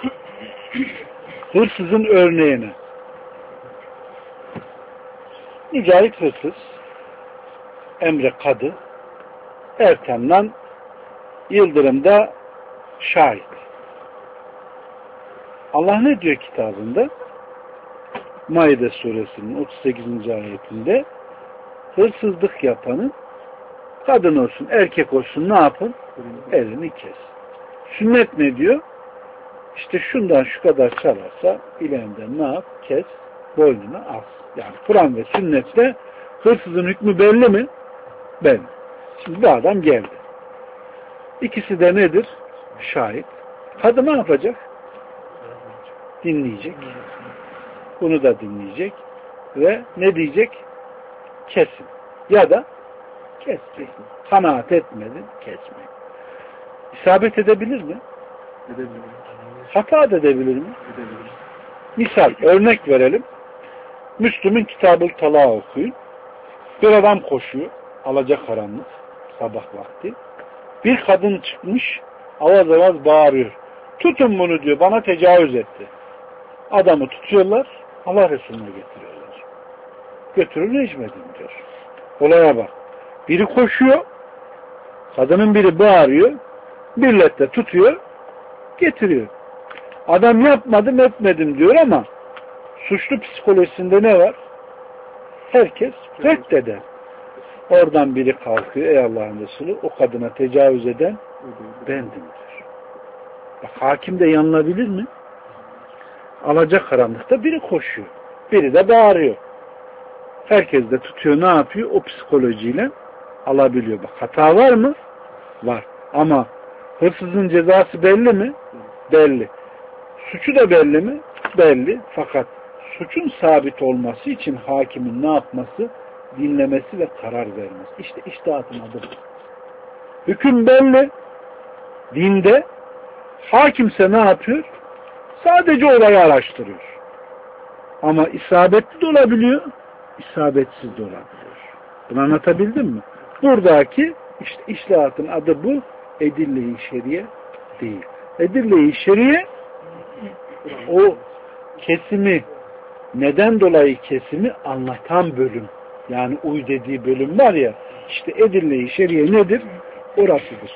hırsızın örneğine. Mücahit hırsız, Emre Kadı, Ertem'den Yıldırım'da şahit. Allah ne diyor kitabında? Maide suresinin otuz sekizinci ayetinde hırsızlık yapanın kadın olsun, erkek olsun ne yapın? Elini kes. Sünnet ne diyor? İşte şundan şu kadar çalarsa bileğinden ne yap? Kes, boynuna as. Yani Kur'an ve sünnetle hırsızın hükmü belli mi? Belli. Şimdi bir adam geldi. İkisi de nedir? Şahit. Kadın ne yapacak? Dinleyecek. Bunu da dinleyecek. Ve ne diyecek? Kesin. Ya da kes. Kesin. Kanaat etmedin, kesmeyin. İsabet edebilir mi? Edebilir. Hata edebilir mi? Edebilir. Misal, örnek verelim. Müslüm'ün Kitab-ı Talak okuyun. Bir adam koşuyor. Alacakaranlık. Sabah vakti. Bir kadın çıkmış. Avaz avaz bağırıyor. Tutun bunu diyor. Bana tecavüz etti. Adamı tutuyorlar. Allah Resulü'ne getiriyorlar. Götürün rejimedin diyor. Olaya bak. Biri koşuyor. Kadının biri bağırıyor. Millet de tutuyor. Getiriyor. Adam yapmadım etmedim diyor ama suçlu psikolojisinde ne var? Herkes reddeder. Oradan biri kalkıyor. Ey Allah'ın Resulü, o kadına tecavüz eden bendim diyor. Bak, hakim de yanılabilir mi? Alacakaranlıkta biri koşuyor. Biri de bağırıyor. Herkes de tutuyor, ne yapıyor? O psikolojiyle alabiliyor. Bak, hata var mı? Var. Ama hırsızın cezası belli mi? Belli. Suçu da belli mi? Belli. Fakat suçun sabit olması için hakimin ne yapması? Dinlemesi ve karar vermesi. İşte içtihatın adı bu. Hüküm belli. Dinde hakimse ne yapıyor? Sadece olayı araştırıyor. Ama isabetli de olabiliyor, isabetsiz de olabiliyor. Bunu anlatabildim mi? Buradaki işte içtihatın adı bu. Edille-i şeriye değil. Edille-i şeriye o kesimi, neden dolayı kesimi anlatan bölüm. Yani uy dediği bölüm var ya, işte edille-i şeriye nedir? Orasıdır.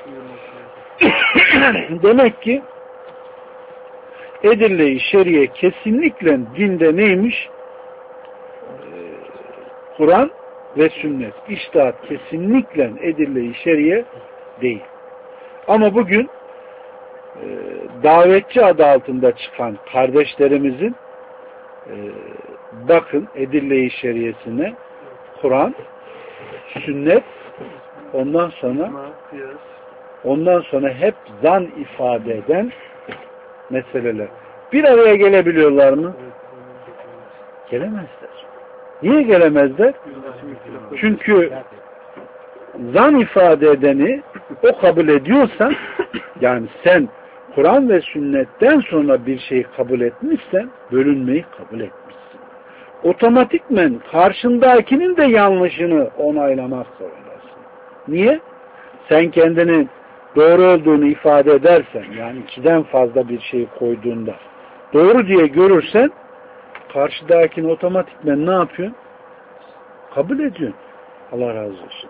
Demek ki edille-i şeriye kesinlikle dinde neymiş? Ee, Kur'an ve sünnet. İçtihat kesinlikle edille-i şeriye değil. Ama bugün e, davetçi adı altında çıkan kardeşlerimizin e, bakın edille-i şeriyesine Kur'an, sünnet, ondan sonra ondan sonra hep zan ifade eden meseleler. Bir araya gelebiliyorlar mı? Gelemezler. Niye gelemezler? Çünkü zan ifade edeni o kabul ediyorsan, yani sen Kur'an ve sünnetten sonra bir şeyi kabul etmişsen bölünmeyi kabul etmişsin. Otomatikmen karşındakinin de yanlışını onaylamak zorundasın. Niye? Sen kendini doğru olduğunu ifade edersen, yani ikiden fazla bir şey koyduğunda doğru diye görürsen karşıdakini otomatikmen ne yapıyorsun? Kabul ediyorsun. Allah razı olsun.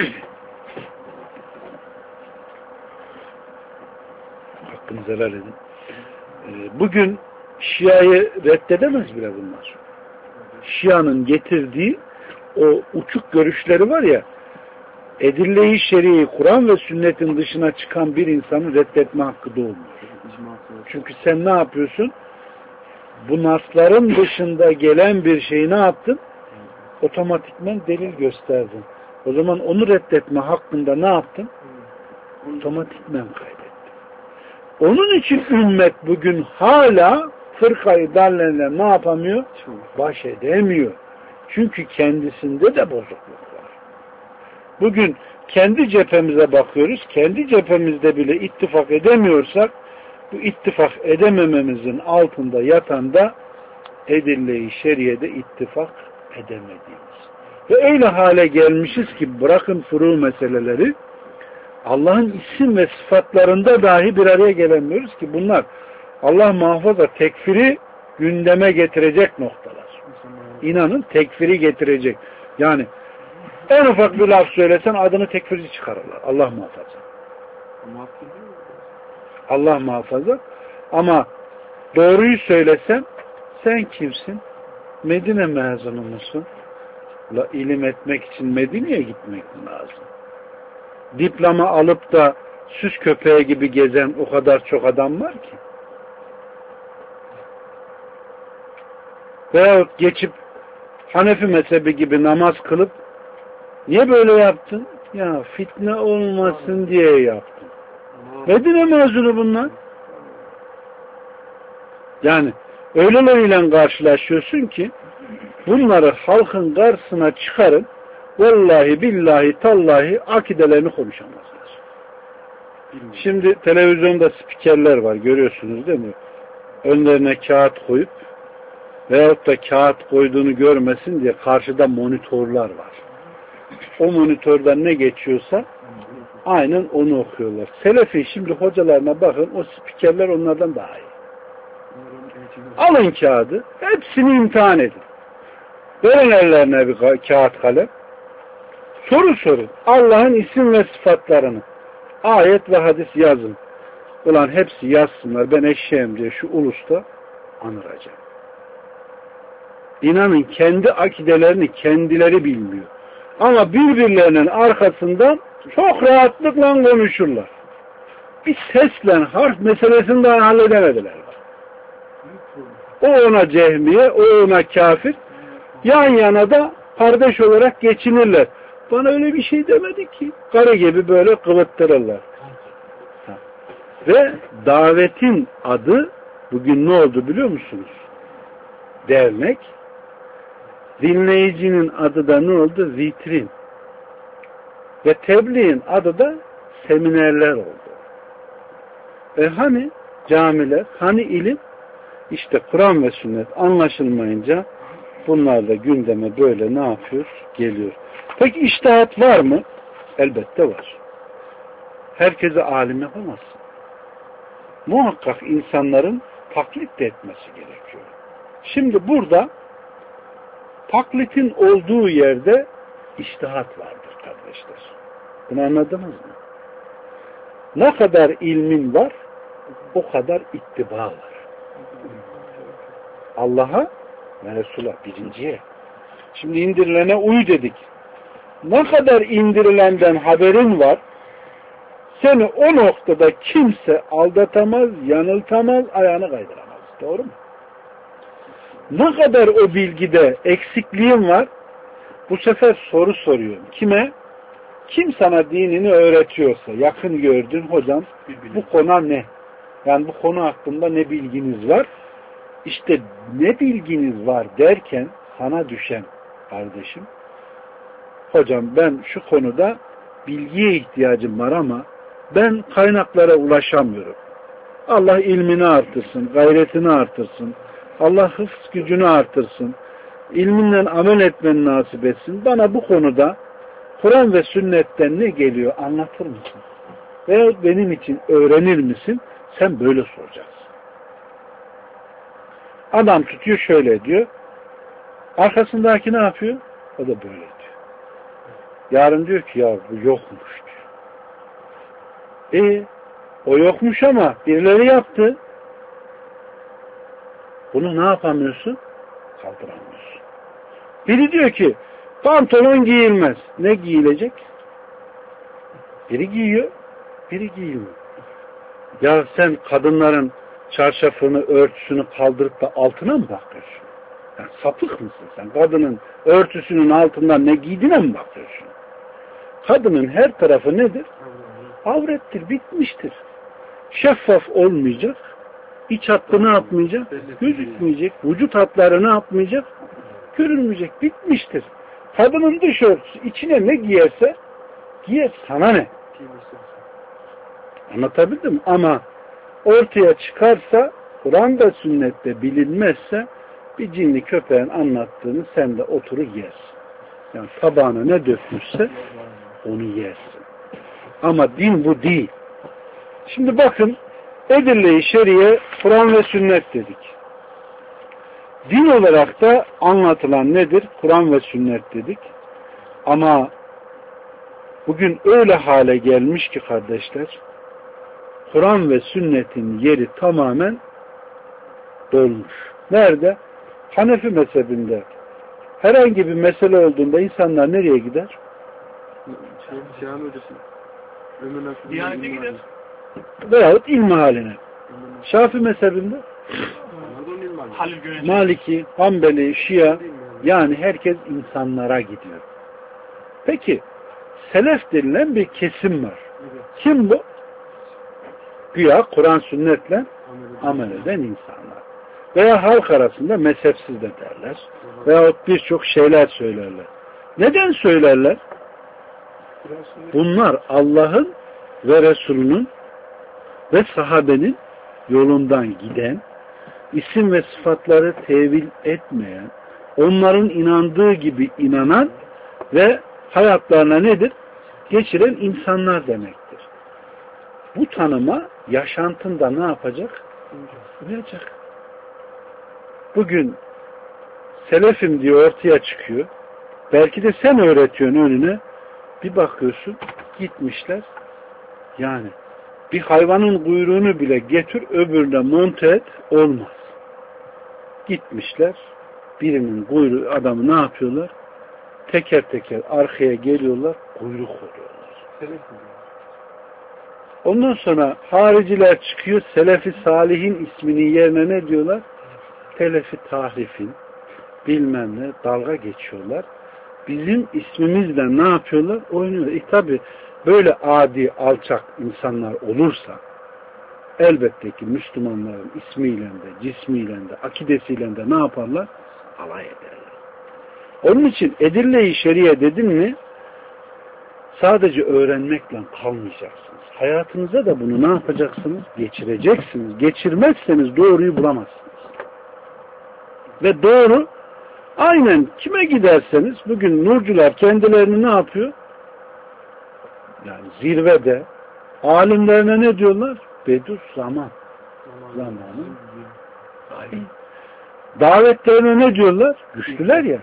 Hakkınızı helal edin. Bugün Şia'yı reddedemez bile bunlar. Şia'nın getirdiği o uçuk görüşleri var ya, edille-i şer'i, Kur'an ve sünnetin dışına çıkan bir insanın reddetme hakkı da olmuyor. Çünkü sen ne yapıyorsun? Bu nasların dışında gelen bir şeyi ne yaptın? Otomatikmen delil gösterdin. O zaman onu reddetme hakkında ne yaptın? Otomatikmen kaydettin. Onun için ümmet bugün hala fırkayı dallenle ne yapamıyor? Baş edemiyor. Çünkü kendisinde de bozukluk var. Bugün kendi cephemize bakıyoruz. Kendi cephemizde bile ittifak edemiyorsak bu ittifak edemememizin altında yatan da edille-i şeriyede ittifak edemediğimiz. Ve öyle hale gelmişiz ki bırakın furu meseleleri, Allah'ın isim ve sıfatlarında dahi bir araya gelemiyoruz ki bunlar Allah muhafaza tekfiri gündeme getirecek noktalar. İnanın tekfiri getirecek. Yani en ufak bir laf söylesen adını tekfirci çıkarırlar. Allah muhafaza. Allah muhafaza. Ama doğruyu söylesen sen kimsin? Medine mezunu musun? La, ilim etmek için Medine'ye gitmek lazım. Diploma alıp da süs köpeği gibi gezen o kadar çok adam var ki. Veyahut geçip Hanefi mezhebi gibi namaz kılıp niye böyle yaptın? Ya fitne olmasın diye yaptım. Medine mezunu bunlar. Yani öyleleriyle karşılaşıyorsun ki bunları halkın karşısına çıkarın, vallahi billahi tallahi akidelerini konuşamazlar. Şimdi televizyonda spikerler var, görüyorsunuz değil mi? Önlerine kağıt koyup veyahut da kağıt koyduğunu görmesin diye karşıda monitörler var. O monitörden ne geçiyorsa aynen onu okuyorlar. Selefi şimdi hocalarına bakın, o spikerler onlardan daha iyi. Alın kağıdı, hepsini imtihan edin. Verin ellerine bir kağıt kalem. Soru sorun. Allah'ın isim ve sıfatlarını ayet ve hadis yazın. Ulan hepsi yazsınlar. Ben eşeğim diye şu ulusta anıracağım. İnanın kendi akidelerini kendileri bilmiyor. Ama birbirlerinin arkasından çok rahatlıkla konuşurlar. Bir sesle harf meselesini daha halledemediler. O ona cehmiye, o ona kafir. Yan yana da kardeş olarak geçinirler. Bana öyle bir şey demedi ki. Karı gibi böyle kıvıttırırlar. Ve davetin adı bugün ne oldu biliyor musunuz? Dernek. Dinleyicinin adı da ne oldu? Vitrin. Ve tebliğin adı da seminerler oldu. E hani camiler, hani ilim? İşte Kur'an ve sünnet anlaşılmayınca bunlar da gündeme böyle ne yapıyor? Geliyor. Peki içtihat var mı? Elbette var. Herkese alim yapamazsın. Muhakkak insanların taklit de etmesi gerekiyor. Şimdi burada taklitin olduğu yerde içtihat vardır kardeşler. Bunu anladınız mı? Ne kadar ilmin var, o kadar ittiba var. Allah'a ve Resul'a birinciye. Şimdi indirilene uy dedik. Ne kadar indirilenden haberin var, seni o noktada kimse aldatamaz, yanıltamaz, ayağını kaydıramaz. Doğru mu? Ne kadar o bilgide eksikliğin var, bu sefer soru soruyorum. Kime? Kim sana dinini öğretiyorsa, yakın gördün hocam, bu konu ne? Yani bu konu hakkında ne bilginiz var? İşte ne bilginiz var derken sana düşen kardeşim, hocam ben şu konuda bilgiye ihtiyacım var ama ben kaynaklara ulaşamıyorum. Allah ilmini artırsın, gayretini artırsın. Allah hıfz gücünü artırsın. İlminle amel etmeni nasip etsin. Bana bu konuda Kur'an ve sünnetten ne geliyor anlatır mısın? Veya benim için öğrenir misin? Sen böyle soracaksın. Adam tutuyor şöyle diyor. Arkasındaki ne yapıyor? O da böyle diyor. Yarın diyor ki ya bu yokmuş diyor. E o yokmuş ama birileri yaptı. Bunu ne yapamıyorsun? Kaldıramıyorsun. Biri diyor ki pantolon giyilmez. Ne giyilecek? Biri giyiyor, biri giymiyor. Ya sen kadınların çarşafını, örtüsünü kaldırıp da altına mı bakıyorsun? Yani sapık mısın sen? Kadının örtüsünün altından ne giydiğine mi bakıyorsun? Kadının her tarafı nedir? Avrettir, bitmiştir. Şeffaf olmayacak. İç hattı ne yapmayacak? Gözükmeyecek. Vücut hatları ne yapmayacak? Görünmeyecek. Bitmiştir. Kadının dış örtüsü içine ne giyerse giyer. Sana ne? Anlatabildim mi? Ama ortaya çıkarsa Kur'an'da sünnette bilinmezse bir cinli köpeğin anlattığını sen de oturur yersin. Yani tabağına ne dökmüşse onu yersin. Ama din bu değil. Şimdi bakın edille-i şeriye Kur'an ve sünnet dedik. Din olarak da anlatılan nedir? Kur'an ve sünnet dedik. Ama bugün öyle hale gelmiş ki kardeşler, Kur'an ve sünnetin yeri tamamen dolmuş. Nerede? Hanefi mezhebinde. Herhangi bir mesele olduğunda insanlar nereye gider? Diyanete gider. Veyahut ilmi haline. Şafii mezhebinde Halil Güneş. Maliki, Hanbeli, Şia, yani herkes insanlara gidiyor. Peki selef denilen bir kesim var. Kim bu? Güya Kur'an sünnetle amel eden insanlar. Veya halk arasında mezhepsiz de derler. Veyahut birçok şeyler söylerler. Neden söylerler? Bunlar Allah'ın ve Resulünün ve sahabenin yolundan giden, isim ve sıfatları tevil etmeyen, onların inandığı gibi inanan ve hayatlarına nedir? Geçiren insanlar demektir. Bu tanıma yaşantında ne yapacak? Uyacak. Bugün selefim diye ortaya çıkıyor. Belki de sen öğretiyorsun önüne. Bir bakıyorsun gitmişler. Yani bir hayvanın kuyruğunu bile getir öbürüne monte et olmaz. Gitmişler. Birinin kuyruğu adamı ne yapıyorlar? Teker teker arkaya geliyorlar. Kuyruk oluyorlar. Ondan sonra hariciler çıkıyor. Selefi Salih'in isminin yerine ne diyorlar? Telefi Tahrif'in bilmem ne dalga geçiyorlar. Bizim ismimizle ne yapıyorlar? Oynuyorlar. E tabi böyle adi, alçak insanlar olursa elbette ki Müslümanların ismiyle de, cismiyle de, akidesiyle de ne yaparlar? Alay ederler. Onun için edille-i şeriye dedim mi sadece öğrenmekle kalmayacaksınız. Hayatınıza da bunu ne yapacaksınız? Geçireceksiniz. Geçirmezseniz doğruyu bulamazsınız. Ve doğru aynen kime giderseniz bugün nurcular kendilerini ne yapıyor? Yani zirvede alimlerine ne diyorlar? Bedur zaman. Zamanı. Davetlerine ne diyorlar? Güçlüler ya.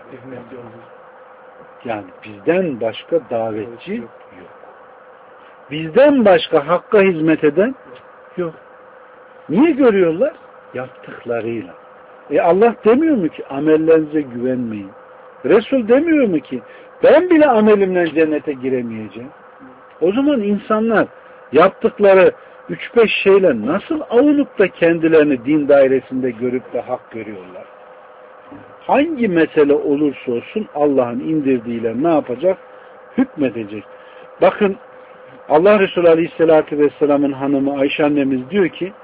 Yani bizden başka davetçi yok. Bizden başka hakka hizmet eden yok. Niye görüyorlar? Yaptıklarıyla. E Allah demiyor mu ki amellerinize güvenmeyin? Resul demiyor mu ki ben bile amelimle cennete giremeyeceğim? O zaman insanlar yaptıkları üç beş şeyle nasıl avunup da kendilerini din dairesinde görüp de hak görüyorlar? Hangi mesele olursa olsun Allah'ın indirdiğiyle ne yapacak? Hükmedecek. Bakın Allah Resulü Aleyhisselatü Vesselam'ın hanımı Ayşe annemiz diyor ki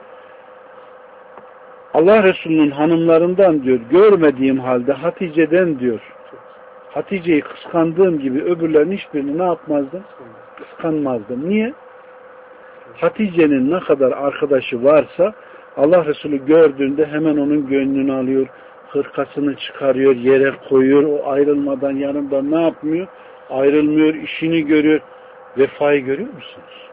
Allah Resulü'nün hanımlarından diyor görmediğim halde Hatice'den diyor Hatice'yi kıskandığım gibi öbürlerin hiçbirini ne yapmazdım? Kıskanmazdım. Niye? Hatice'nin ne kadar arkadaşı varsa Allah Resulü gördüğünde hemen onun gönlünü alıyor, hırkasını çıkarıyor, yere koyuyor, o ayrılmadan yanında ne yapmıyor? Ayrılmıyor, işini görüyor. Vefayı görüyor musunuz?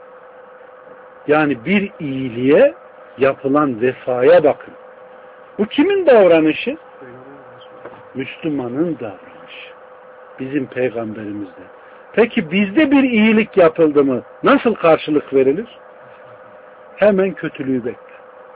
Yani bir iyiliğe yapılan vefaya bakın. Bu kimin davranışı? Müslümanın davranışı. Bizim peygamberimizde. Peki bizde bir iyilik yapıldı mı nasıl karşılık verilir? Hemen kötülüğü bekle.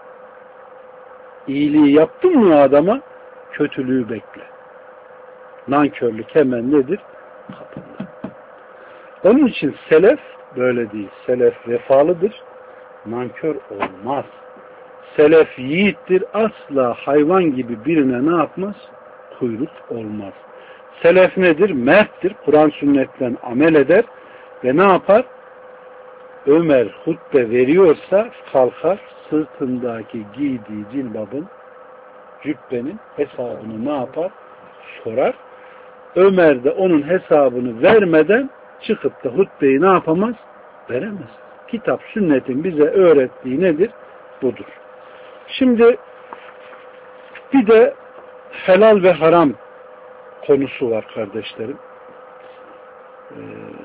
İyiliği yaptın mı adama? Kötülüğü bekle. Nankörlük hemen nedir? Kapında. Onun için selef böyle değil. Selef vefalıdır. Nankör olmaz. Selef yiğittir. Asla hayvan gibi birine ne yapmaz? Kuyruk olmaz. Selef nedir? Merttir. Kur'an sünnetten amel eder ve ne yapar? Ömer hutbe veriyorsa kalkar sırtındaki giydiği cilbabın cübbenin hesabını ne yapar? Sorar. Ömer de onun hesabını vermeden çıkıp da hutbeyi ne yapamaz? Veremez. Kitap, sünnetin bize öğrettiği nedir? Budur. Şimdi bir de helal ve haram konusu var kardeşlerim. Ee,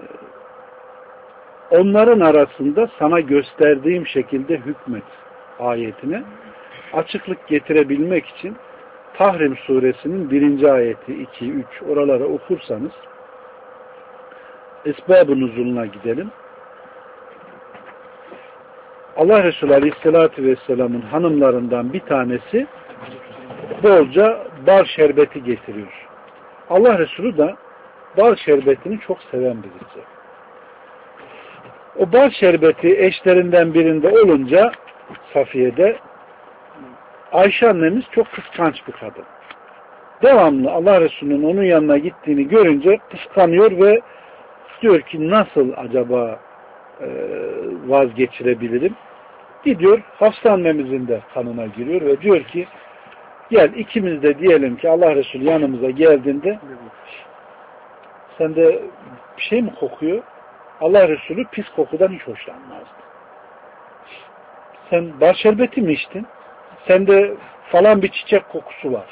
onların arasında sana gösterdiğim şekilde hükmet ayetine açıklık getirebilmek için Tahrim suresinin birinci ayeti, iki, üç oralara okursanız esbab-ı nuzuluna gidelim. Allah Resulü Aleyhisselatü Vesselam'ın hanımlarından bir tanesi bolca bal şerbeti getiriyor. Allah Resulü de bal şerbetini çok seven birisi. O bal şerbeti eşlerinden birinde olunca Safiye'de, Ayşe annemiz çok kıskanç bir kadın. Devamlı Allah Resulü'nün onun yanına gittiğini görünce kıskanıyor ve diyor ki nasıl acaba e, vazgeçirebilirim? Gidiyor Hafsa annemizin de kanına giriyor ve diyor ki gel ikimiz de diyelim ki Allah Resulü yanımıza geldiğinde sende bir şey mi kokuyor? Allah Resulü pis kokudan hiç hoşlanmazdı. Sen bal şerbeti mi içtin? Sende falan bir çiçek kokusu var.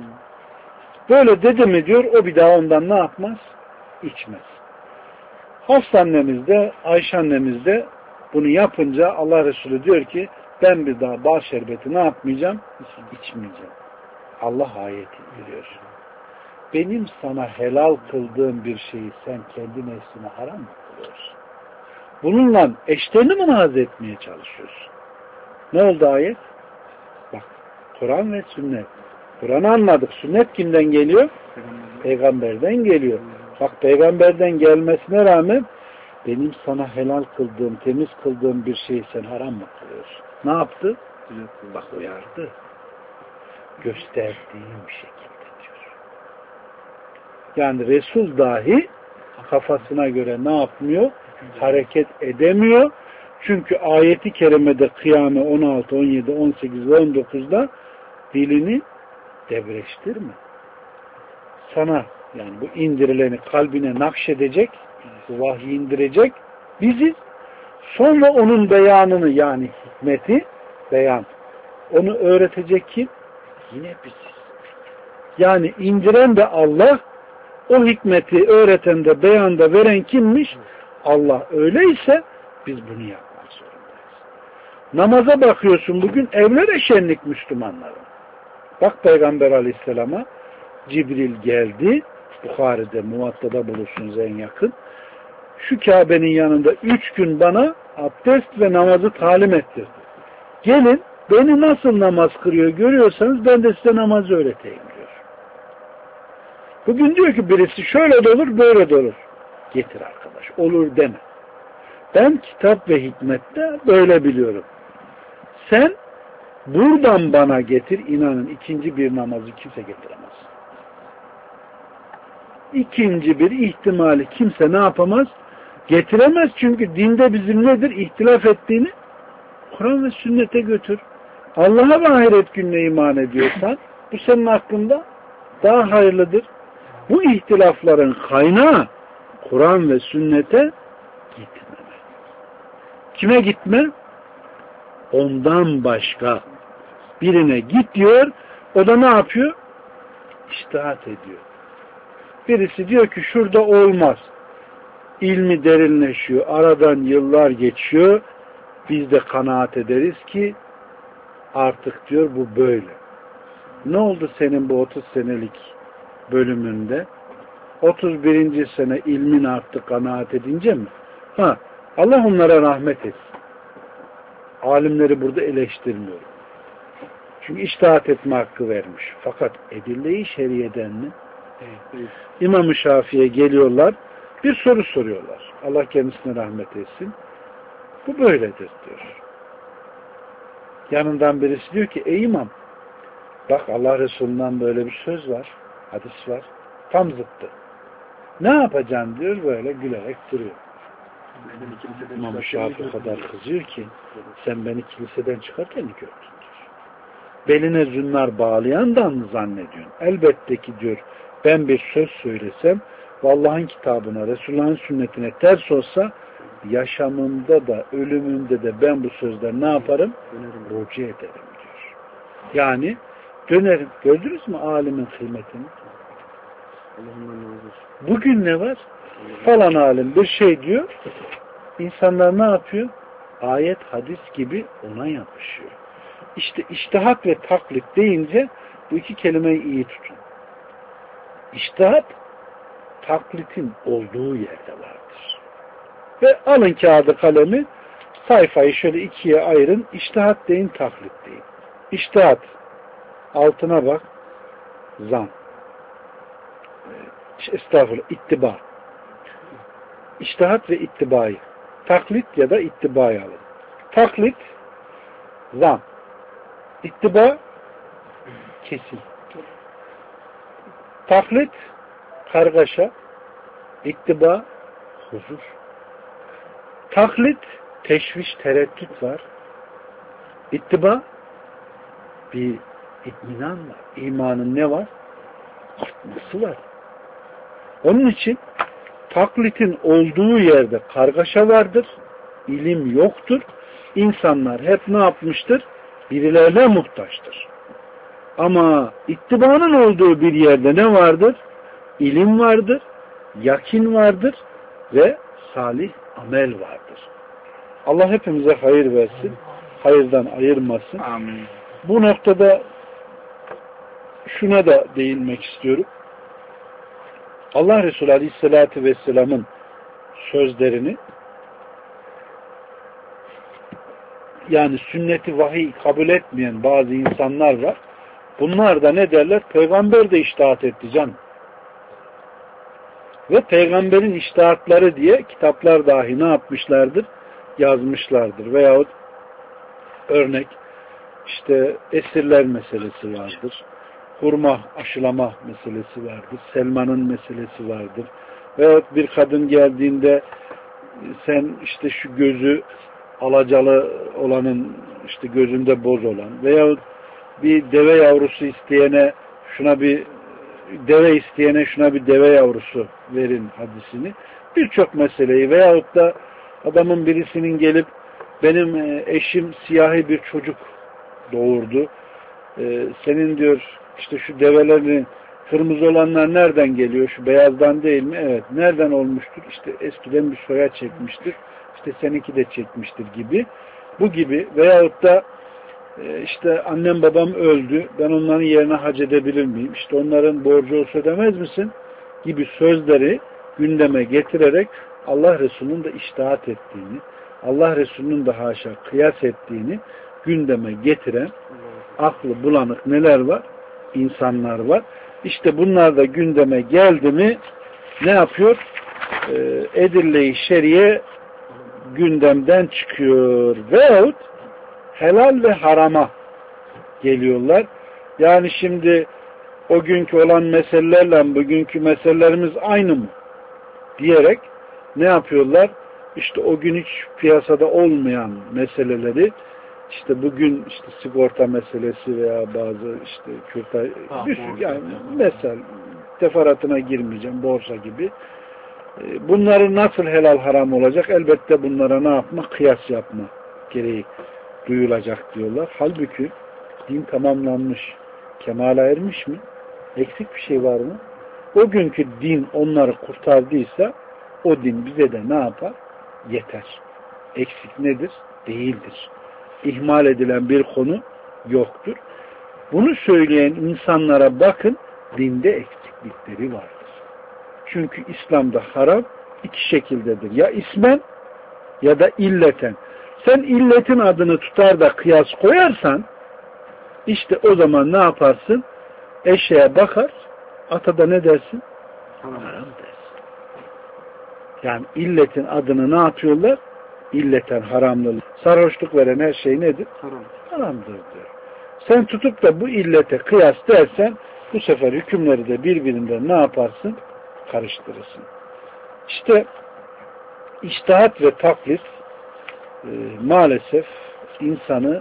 Böyle dedi mi diyor, o bir daha ondan ne yapmaz? İçmez. Hafsa annemiz de, Ayşe annemiz de bunu yapınca Allah Resulü diyor ki ben bir daha bal şerbeti ne yapmayacağım? İçmeyeceğim. Allah ayeti indiriyor. Benim sana helal kıldığım bir şeyi sen kendi nefsine haram mı kılıyorsun? Bununla eşlerini mi naz etmeye çalışıyorsun? Ne oldu ayet? Bak, Kur'an ve sünnet. Kur'an'ı anladık. Sünnet kimden geliyor? Peygamberden geliyor. Bak, peygamberden gelmesine rağmen benim sana helal kıldığım, temiz kıldığım bir şeyi sen haram mı kılıyorsun? Ne yaptı? Bak, uyardı. Gösterdiğim bir şekilde diyor. Yani Resul dahi kafasına göre ne yapmıyor? Hareket edemiyor. Çünkü ayeti kerimede Kıyame on altı, on yedi, on sekiz ve on dokuzda dilini debreştirme. Sana yani bu indirileni kalbine nakşedecek, bu vahyi indirecek bizi, sonra onun beyanını yani hikmeti beyan, onu öğretecek kim? Yine biziz. Yani indiren de Allah, o hikmeti öğreten de beyanda veren kimmiş? Allah. Öyleyse biz bunu yapmak zorundayız. Namaza bakıyorsun, bugün evlere şenlik Müslümanların. Bak Peygamber Aleyhisselam'a Cibril geldi. Bukhari'de, Muvatta'da bulursunuz en yakın. Şu Kabe'nin yanında üç gün bana abdest ve namazı talim ettirdi. Gelin beni nasıl namaz kırıyor görüyorsanız ben de size namazı öğreteyim diyor. Bugün diyor ki birisi şöyle de olur, böyle de olur. Getir arkadaş, olur deme. Ben kitap ve hikmette böyle biliyorum. Sen buradan bana getir, inanın ikinci bir namazı kimse getiremez. İkinci bir ihtimali kimse ne yapamaz? Getiremez, çünkü dinde bizim nedir? İhtilaf ettiğini Kur'an ve sünnete götür. Allah'a ve ahiret gününe iman ediyorsan bu senin hakkında daha hayırlıdır. Bu ihtilafların kaynağı Kur'an ve sünnete gitme. Kime gitme? Ondan başka birine git diyor. O da ne yapıyor? İçtihat ediyor. Birisi diyor ki şurada olmaz. İlmi derinleşiyor. Aradan yıllar geçiyor. Biz de kanaat ederiz ki artık diyor bu böyle. Ne oldu senin bu otuz senelik bölümünde? otuz birinci sene ilmin arttı kanaat edince mi? Ha, Allah onlara rahmet etsin. Alimleri burada eleştirmiyorum. Çünkü içtihat etme hakkı vermiş. Fakat edille-i şeriyeden mi? Evet. İmam-ı Şafii'ye geliyorlar. Bir soru soruyorlar. Allah kendisine rahmet etsin. Bu böyledir diyor. Yanından birisi diyor ki ey imam, bak Allah Resulü'nden böyle bir söz var. Hadis var. Tam zıttı. Ne yapacaksın diyor, böyle gülerek duruyor. İmam-ı Şafii o kadar kızıyor ki sen beni kiliseden çıkarken mi gördün diyor. Beline zünnar bağlayandan mı zannediyorsun? Elbette ki diyor ben bir söz söylesem ve Allah'ın kitabına, Resulullah'ın sünnetine ters olsa yaşamımda da ölümümde de ben bu sözleri ne yaparım? Rucu ederim diyor. Yani dönerim. Gördünüz mü alimin kıymetini? Bugün ne var? Falan alim bir şey diyor. İnsanlar ne yapıyor? Ayet, hadis gibi ona yapışıyor. İşte içtihat ve taklit deyince bu iki kelimeyi iyi tutun. İçtihat taklitin olduğu yerde vardır. Ve alın kağıdı kalemi, sayfayı şöyle ikiye ayırın. İçtihat deyin, taklit deyin. İçtihat altına bak, zan. Estağfurullah, ittiba. İçtihat ve ittibayı. taklit ya da ittiba'yı alın. Taklit zan. İttiba kesin. Taklit kargaşa, ittiba huzur. Taklit teşviş, tereddüt var. İttiba bir itminan var. İmanın ne var? Artması var. Onun için taklitin olduğu yerde kargaşa vardır. İlim yoktur. İnsanlar hep ne yapmıştır? Birilerine muhtaçtır. Ama ittibanın olduğu bir yerde ne vardır? İlim vardır, yakin vardır ve salih amel vardır. Allah hepimize hayır versin, hayırdan ayırmasın. Amin. Bu noktada şuna da değinmek istiyorum. Allah Resulü Aleyhisselatü Vesselam'ın sözlerini, yani sünneti vahiy kabul etmeyen bazı insanlar var. Bunlar da ne derler? Peygamber de içtihat etti can. Ve peygamberin içtihatları diye kitaplar dahi ne yapmışlardır? Yazmışlardır. Veyahut örnek işte esirler meselesi vardır. Hurma aşılama meselesi vardır. Selmanın meselesi vardır. Veyahut bir kadın geldiğinde sen işte şu gözü alacalı olanın işte gözünde boz olan veyahut bir deve yavrusu isteyene şuna bir deve isteyene şuna bir deve yavrusu verin hadisini. Birçok meseleyi veyahut da adamın birisinin gelip benim eşim siyahi bir çocuk doğurdu. Ee, senin diyor işte şu develerin kırmızı olanlar nereden geliyor? Şu beyazdan değil mi? Evet. Nereden olmuştur? İşte eskiden bir soya çekmiştir. İşte seninki de çekmiştir gibi. Bu gibi veyahut da işte annem babam öldü. Ben onların yerine hac edebilir miyim? İşte onların borcu olsa ödemez misin? Gibi sözleri gündeme getirerek Allah Resulü'nün de içtihat ettiğini, Allah Resulü'nün de haşa kıyas ettiğini gündeme getiren aklı bulanık neler var? İnsanlar var. İşte bunlar da gündeme geldi mi ne yapıyor? Ee, edille-i şeriye gündemden çıkıyor. Veyahut helal ve harama geliyorlar. Yani şimdi o günkü olan meselelerle bugünkü meselelerimiz aynı mı? Diyerek ne yapıyorlar? İşte o gün hiç piyasada olmayan meseleleri işte bugün işte sigorta meselesi veya bazı işte kürtaj düşük yani mesela teferruatına girmeyeceğim borsa gibi. Bunları nasıl helal haram olacak? Elbette bunlara ne yapma? Kıyas yapma gereği duyulacak diyorlar. Halbuki din tamamlanmış, kemale ermiş mi? Eksik bir şey var mı? O günkü din onları kurtardıysa o din bize de ne yapar? Yeter. Eksik nedir? Değildir. İhmal edilen bir konu yoktur. Bunu söyleyen insanlara bakın, dinde eksiklikleri vardır. Çünkü İslam'da haram iki şekildedir. Ya ismen ya da illeten. Sen illetin adını tutar da kıyas koyarsan işte o zaman ne yaparsın? Eşeğe bakar, ata da ne dersin? Haram dersin. Yani illetin adını ne yapıyorlar? İlleten haramlılık. Sarhoşluk veren her şey nedir? Haram. Haramdır diyor. Sen tutup da bu illete kıyas dersen bu sefer hükümleri de birbirinden ne yaparsın? Karıştırırsın. İşte içtihat ve taklit e, maalesef insanı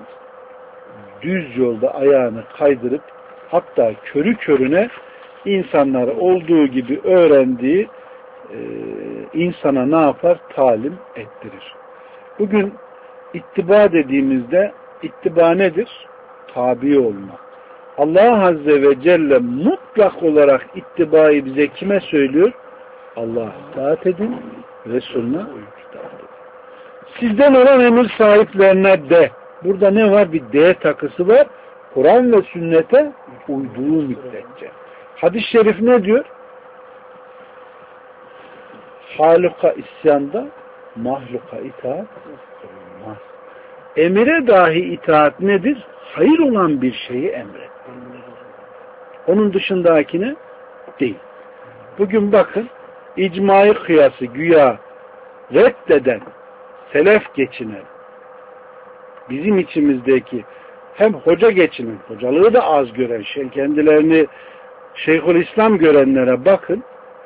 düz yolda ayağını kaydırıp hatta körü körüne insanları olduğu gibi öğrendiği e, insana ne yapar? Talim ettirir. Bugün ittiba dediğimizde ittiba nedir? Tabi olmak. Allah Azze ve Celle mutlak olarak ittibayı bize kime söylüyor? Allah'a itaat edin, Resulüne itaat edin. Sizden olan emir sahiplerine de. Burada ne var? Bir D takısı var. Kur'an ve sünnete uyduğu müddetçe. Hadis-i şerif ne diyor? Haluka isyanda mahluka itaat olmaz. Emire dahi itaat nedir? Hayır olan bir şeyi emret. Onun dışındakine değil. Bugün bakın icmai kıyası güya reddeden selef geçinen, bizim içimizdeki hem hoca geçinen, hocalığı da az gören, şey, kendilerini Şeyhülislam görenlere bakın,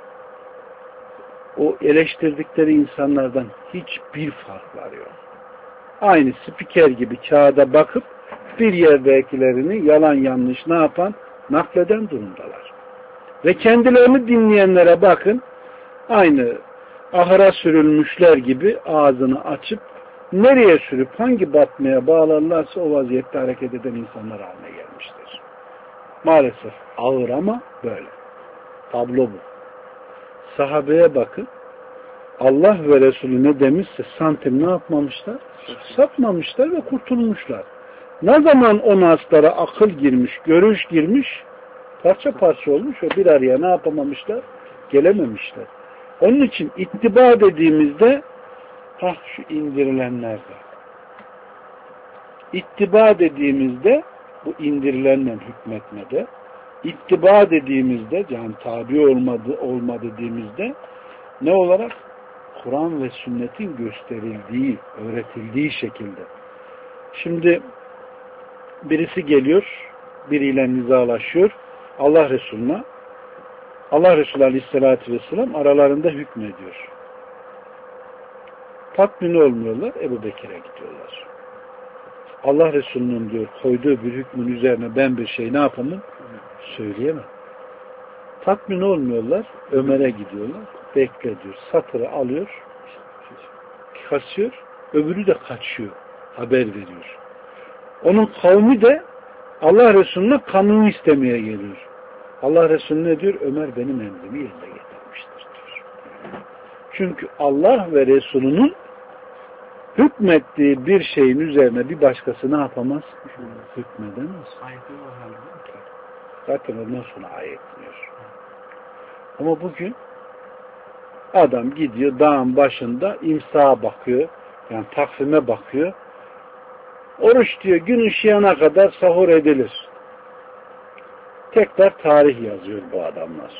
o eleştirdikleri insanlardan hiçbir farkları yok. Aynı spiker gibi kağıda bakıp bir yerdekilerini yalan yanlış ne yapan? Nakleden durumdalar. Ve kendilerini dinleyenlere bakın, aynı ahıra sürülmüşler gibi ağzını açıp nereye sürüp hangi batmaya bağlarlarsa o vaziyette hareket eden insanlar haline gelmiştir. Maalesef ağır ama böyle. Tablo bu. Sahabeye bakın. Allah ve Resulü ne demişse santim ne yapmamışlar? Sapmamışlar ve kurtulmuşlar. Ne zaman o naslara akıl girmiş, görüş girmiş, parça parça olmuş ve bir araya ne yapamamışlar? Gelememişler. Onun için ittiba dediğimizde hah şu indirilenlerde. İttiba dediğimizde bu indirilenle hükmetmede, ittiba dediğimizde yani tabi olmadı, olma dediğimizde ne olarak? Kur'an ve sünnetin gösterildiği, öğretildiği şekilde. Şimdi birisi geliyor, biriyle nizalaşıyor, Allah Resulü'ne, Allah Resulü Aleyhisselatü Vesselam aralarında hükmediyor. Tatmin olmuyorlar, Ebu Bekir'e gidiyorlar. Allah Resulü'nün diyor koyduğu bir hükmün üzerine ben bir şey ne yapamam? Söyleyemem. Tatmin olmuyorlar, Ömer'e gidiyorlar. Bekle diyor. Satırı alıyor, kasıyor, öbürü de kaçıyor. Haber veriyor. Onun kavmi de Allah Resulü'ne kanunu istemeye geliyor. Allah Resulü ne diyor? Ömer benim emrimi yerine getirmiştir diyor. Çünkü Allah ve Resulü'nün hükmettiği bir şeyin üzerine bir başkası ne yapamaz? Hükmedemez. Zaten ondan sonra ayetmiyor. Ama bugün adam gidiyor dağın başında imsağa bakıyor. Yani takvime bakıyor. Oruç diyor gün ışıyana kadar sahur edilir. Tekrar tarih yazıyor bu adamlar.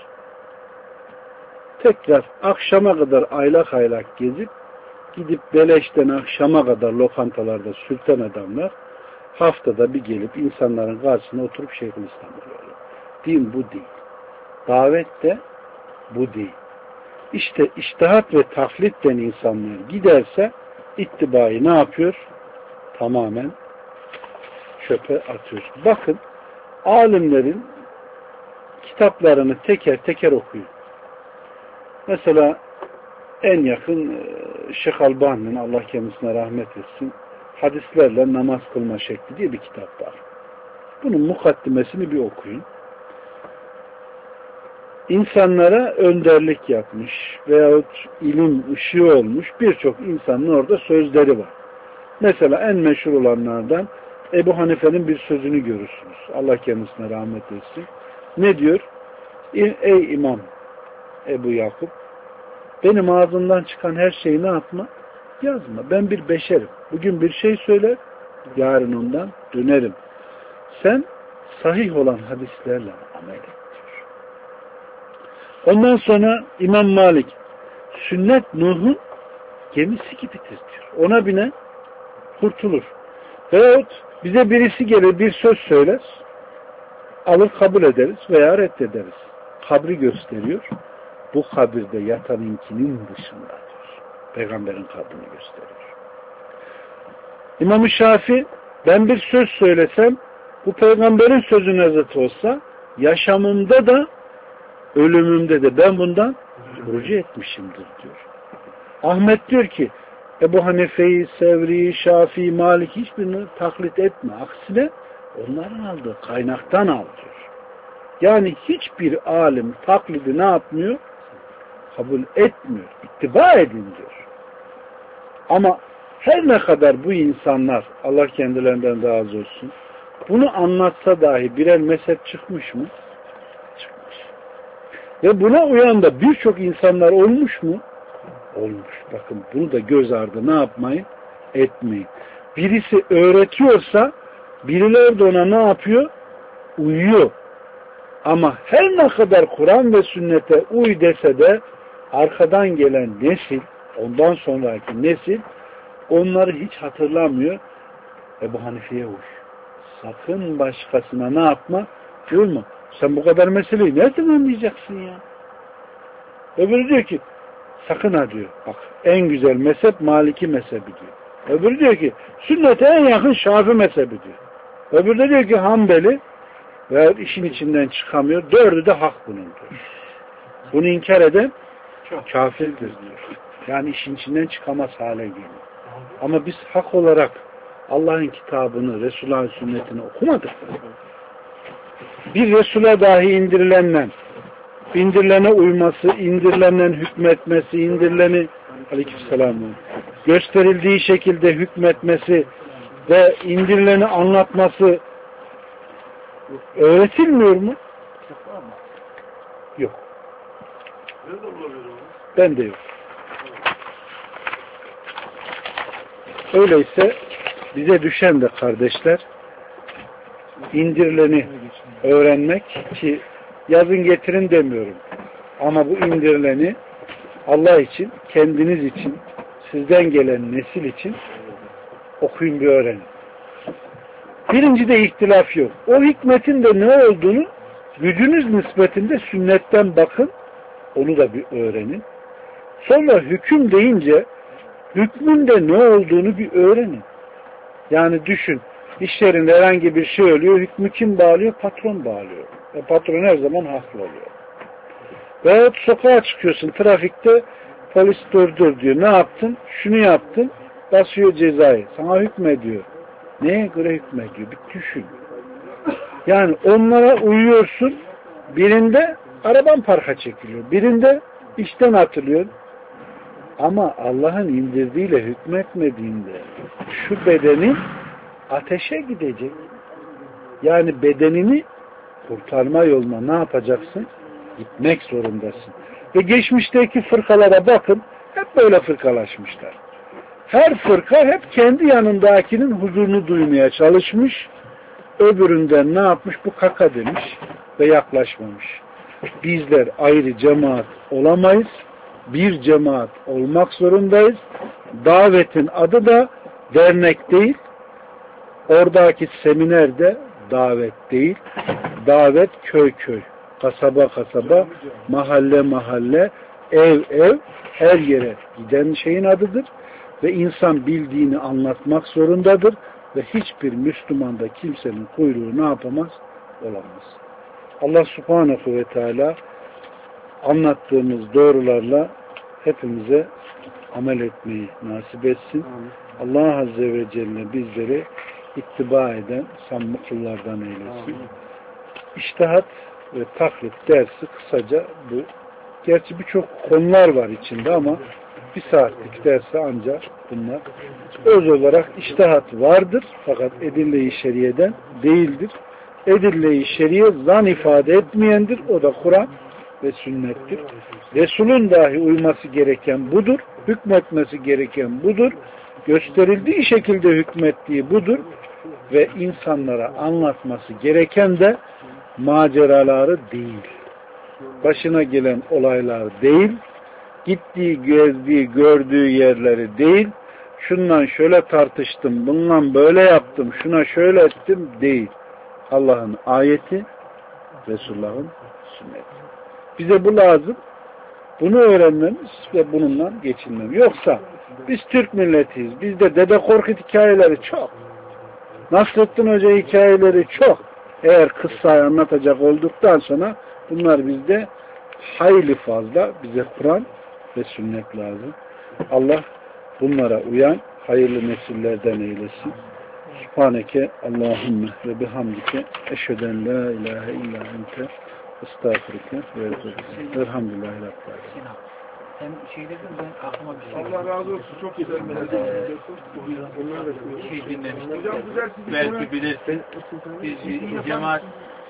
Tekrar akşama kadar aylak aylak gezip gidip beleşten akşama kadar lokantalarda sürten adamlar haftada bir gelip insanların karşısına oturup Şeyhülislam oluyorlar. Din bu değil. Davet de bu değil. İşte içtihat ve taklitten insanlar giderse ittibayı ne yapıyor? Tamamen çöpe atıyor. Bakın alimlerin kitaplarını teker teker okuyun. Mesela en yakın Şeyh Albani'nin Allah kendisine rahmet etsin hadislerle namaz kılma şekli diye bir kitap var. Bunun mukaddimesini bir okuyun. İnsanlara önderlik yapmış veyahut ilim ışığı olmuş birçok insanın orada sözleri var. Mesela en meşhur olanlardan Ebu Hanife'nin bir sözünü görürsünüz. Allah kendisine rahmet etsin. Ne diyor? Ey İmam Ebu Yakup, benim ağzımdan çıkan her şeyi ne yapma? Yazma. Ben bir beşerim. Bugün bir şey söyler, yarın ondan dönerim. Sen sahih olan hadislerle amel et diyor. Ondan sonra İmam Malik, sünnet Nuh'un gemisi gibidir diyor. Ona bine kurtulur. Veyahut bize birisi gelir bir söz söyler, alır kabul ederiz veya reddederiz. Kabri gösteriyor. Bu kabirde yatanınkinin dışındadır. Peygamberin kabrini gösteriyor. İmam-ı Şafii, ben bir söz söylesem, bu peygamberin sözüne zıt olsa, yaşamımda da, ölümümde de ben bundan rucu etmişimdir diyor. Ahmet diyor ki, Ebu Hanife'yi, Sevri'yi, Şafii, Malik hiçbirini taklit etme. Aksine onların aldığı kaynaktan al diyor. Yani hiçbir alim taklidi ne yapmıyor? Kabul etmiyor. İttiba edin diyor. Ama her ne kadar bu insanlar, Allah kendilerinden razı olsun, bunu anlatsa dahi birer mezhep çıkmış mı? Çıkmış. Ve buna uyan da birçok insanlar olmuş mu? Olmuş. Bakın bunu da göz ardı ne yapmayın? Etmeyin. Birisi öğretiyorsa birileri de ona ne yapıyor? Uyuyor. Ama her ne kadar Kur'an ve sünnete uy dese de arkadan gelen nesil, ondan sonraki nesil onları hiç hatırlamıyor. Ebu Hanife'ye uy. Sakın başkasına ne yapma? Uyma. Sen bu kadar meseleyi nereden anlayacaksın ya? Öbürü diyor ki sakın ha diyor. Bak en güzel mezhep Maliki mezhebi diyor. Öbürü diyor ki sünnete en yakın Şafii mezhebi diyor. Öbürü de diyor ki Hanbeli ve işin içinden çıkamıyor. Dördü de hak bunun diyor. Bunu inkar eden kafirdir diyor. Yani işin içinden çıkamaz hale geliyor. Ama biz hak olarak Allah'ın kitabını, Resulullah'ın sünnetini okumadık. Bir Resul'e dahi indirilenle indirilene uyması, indirilenden hükmetmesi, indirileni aleykümselam gösterildiği şekilde hükmetmesi ve indirileni anlatması öğretilmiyor mu? Yok. Ben de yok. Öyleyse bize düşen de kardeşler indirileni öğrenmek ki yazın getirin demiyorum. Ama bu indirileni Allah için, kendiniz için, sizden gelen nesil için okuyun bir öğrenin. Birincide ihtilaf yok. O hikmetin de ne olduğunu gücünüz nispetinde sünnetten bakın. Onu da bir öğrenin. Sonra hüküm deyince hükmün de ne olduğunu bir öğrenin. Yani düşün. İşlerinde herhangi bir şey oluyor. Hükmü kim bağlıyor? Patron bağlıyor. E patron her zaman haklı oluyor. Veyahut sokağa çıkıyorsun. Trafikte polis durdur diyor. Ne yaptın? Şunu yaptın. Basıyor cezayı. Sana hükmediyor. Neye göre hükmediyor? Bir düşün. Yani onlara uyuyorsun. Birinde araban parka çekiliyor. Birinde işten atılıyor. Ama Allah'ın indirdiğiyle hükmetmediğinde şu bedenin ateşe gidecek. Yani bedenini kurtarma yoluna ne yapacaksın? Gitmek zorundasın. Ve geçmişteki fırkalara bakın. Hep böyle fırkalaşmışlar. Her fırka hep kendi yanındakinin huzurunu duymaya çalışmış. Öbüründen ne yapmış? Bu kaka demiş ve yaklaşmamış. Bizler ayrı cemaat olamayız. Bir cemaat olmak zorundayız. Davetin adı da dernek değil. Oradaki seminer de davet değil. Davet köy köy, kasaba kasaba, mahalle mahalle, ev ev, her yere giden şeyin adıdır. Ve insan bildiğini anlatmak zorundadır. Ve hiçbir Müslüman da kimsenin kuyruğu ne yapamaz? Olamaz. Allah Subhanahu ve Teala anlattığımız doğrularla hepimize amel etmeyi nasip etsin. Allah Azze ve Celle bizleri ittiba eden samimi kullardan eylesin. İçtihat ve taklit dersi kısaca bu. Gerçi birçok konular var içinde ama bir saatlik dersi ancak bunlar. Öz olarak içtihat vardır fakat edille-i şeriyeden değildir. Edille-i şeriye zan ifade etmeyendir. O da Kur'an ve sünnettir. Resul'ün dahi uyması gereken budur. Hükmetmesi gereken budur. Gösterildiği şekilde hükmettiği budur. Ve insanlara anlatması gereken de maceraları değil. Başına gelen olaylar değil. Gittiği, gezdiği, gördüğü yerleri değil. Şundan şöyle tartıştım, bundan böyle yaptım, şuna şöyle ettim değil. Allah'ın ayeti, Resulullah'ın sünneti. Bize bu lazım. Bunu öğrenmemiz ve bununla geçinmemiz. Yoksa biz Türk milletiyiz. Bizde Dede Korkut hikayeleri çok. Nasrettin Hoca hikayeleri çok. Eğer kıssayı anlatacak olduktan sonra bunlar bizde hayli fazla. Bize Kur'an ve sünnet lazım. Allah bunlara uyan hayırlı nesillerden eylesin. Subhaneke Allahümme ve bihamdike eşheden la ilahe illa ente estağfurike ve ezberike. Elhamdülillahi Rabbil alemin. Sen şey dedin ben aklıma bir şey. Allah razı olsun. Çok güzel. Ee, şey dinlemiştim. Belki bilirsin. Biz cemaat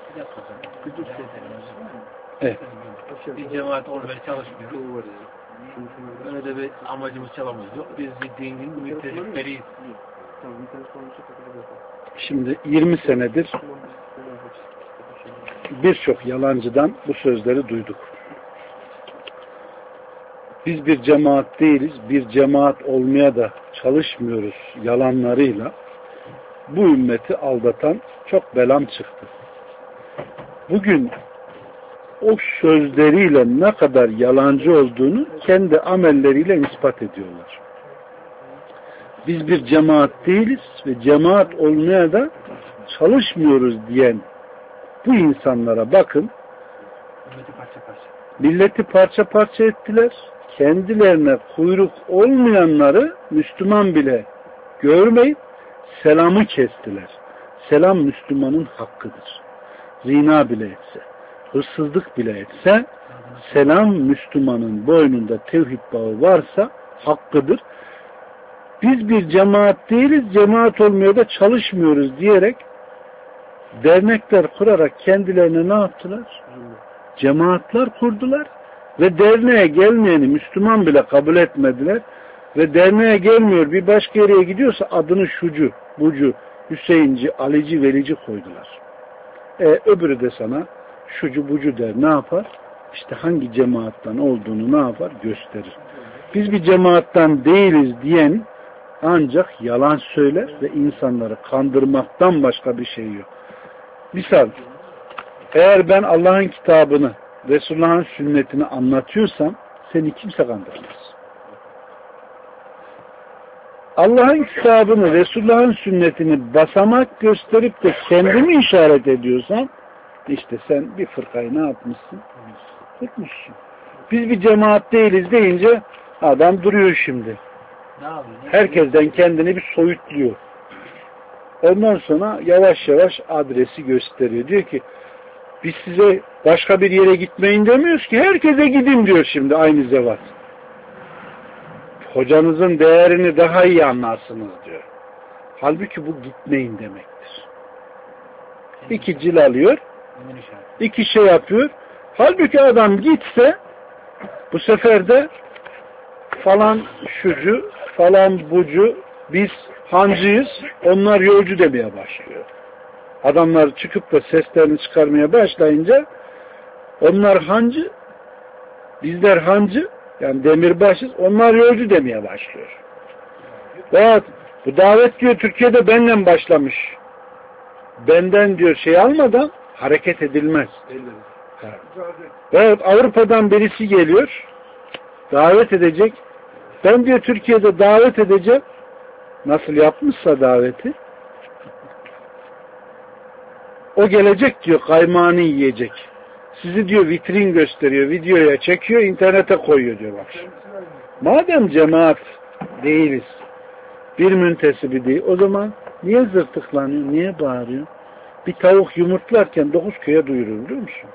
Evet. bir cemaat olmaya çalışmıyoruz. Öyle de bir amacımız çalamız yok. Biz bir dinin müttefikleriyiz. Şimdi yirmi senedir birçok yalancıdan bu sözleri duyduk. biz bir cemaat değiliz, bir cemaat olmaya da çalışmıyoruz yalanlarıyla bu ümmeti aldatan çok belam çıktı. Bugün o sözleriyle ne kadar yalancı olduğunu kendi amelleriyle ispat ediyorlar. Biz bir cemaat değiliz ve cemaat olmaya da çalışmıyoruz diyen bu insanlara bakın, Milleti parça parça. milleti parça parça ettiler. Kendilerine kuyruk olmayanları Müslüman bile görmeyip selamı kestiler. Selam Müslümanın hakkıdır. Zina bile etse, hırsızlık bile etse, selam Müslümanın boynunda tevhid bağı varsa hakkıdır. Biz bir cemaat değiliz, cemaat olmaya da çalışmıyoruz diyerek dernekler kurarak kendilerine ne yaptılar? Cemaatler kurdular ve derneğe gelmeyeni Müslüman bile kabul etmediler ve derneğe gelmiyor bir başka yere gidiyorsa adını şucu, bucu, Hüseyinci, Alici, Velici koydular. E, öbürü de sana şucu, bucu der. Ne yapar? İşte hangi cemaattan olduğunu ne yapar? Gösterir. Biz bir cemaattan değiliz diyen ancak yalan söyler ve insanları kandırmaktan başka bir şey yok. Misal, eğer ben Allah'ın kitabını, Resulullah'ın sünnetini anlatıyorsam seni kimse kandıramaz. Allah'ın kitabını, Resulullah'ın sünnetini basamak gösterip de kendimi işaret ediyorsan işte sen bir fırkayı ne yapmışsın? Tutmuşsun. Biz bir cemaat değiliz deyince adam duruyor şimdi. Herkesten kendini bir soyutluyor. Ondan sonra yavaş yavaş adresi gösteriyor. Diyor ki biz size başka bir yere gitmeyin demiyoruz ki herkese gidin diyor şimdi aynı zevat. Hocanızın değerini daha iyi anlarsınız diyor. Halbuki bu gitmeyin demektir. İki cil alıyor, iki şey yapıyor. Halbuki adam gitse bu sefer de falan şucu, falan bucu, biz hancıyız, onlar yolcu demeye başlıyor. Adamlar çıkıp da seslerini çıkarmaya başlayınca onlar hancı, bizler hancı, yani demirbaşız, onlar yolcu demeye başlıyor. Veyahut bu davet diyor Türkiye'de benden başlamış. Benden diyor şey almadan hareket edilmez. Veyahut Avrupa'dan birisi geliyor, davet edecek. Ben diyor Türkiye'de davet edeceğim. Nasıl yapmışsa daveti. O gelecek diyor kaymağını yiyecek. Sizi diyor vitrin gösteriyor, videoya çekiyor, internete koyuyor diyor bak. Madem cemaat değiliz, bir müntesibi değil, o zaman niye zırtıklanıyor, niye bağırıyor? Bir tavuk yumurtlarken dokuz köye duyurur biliyor musun?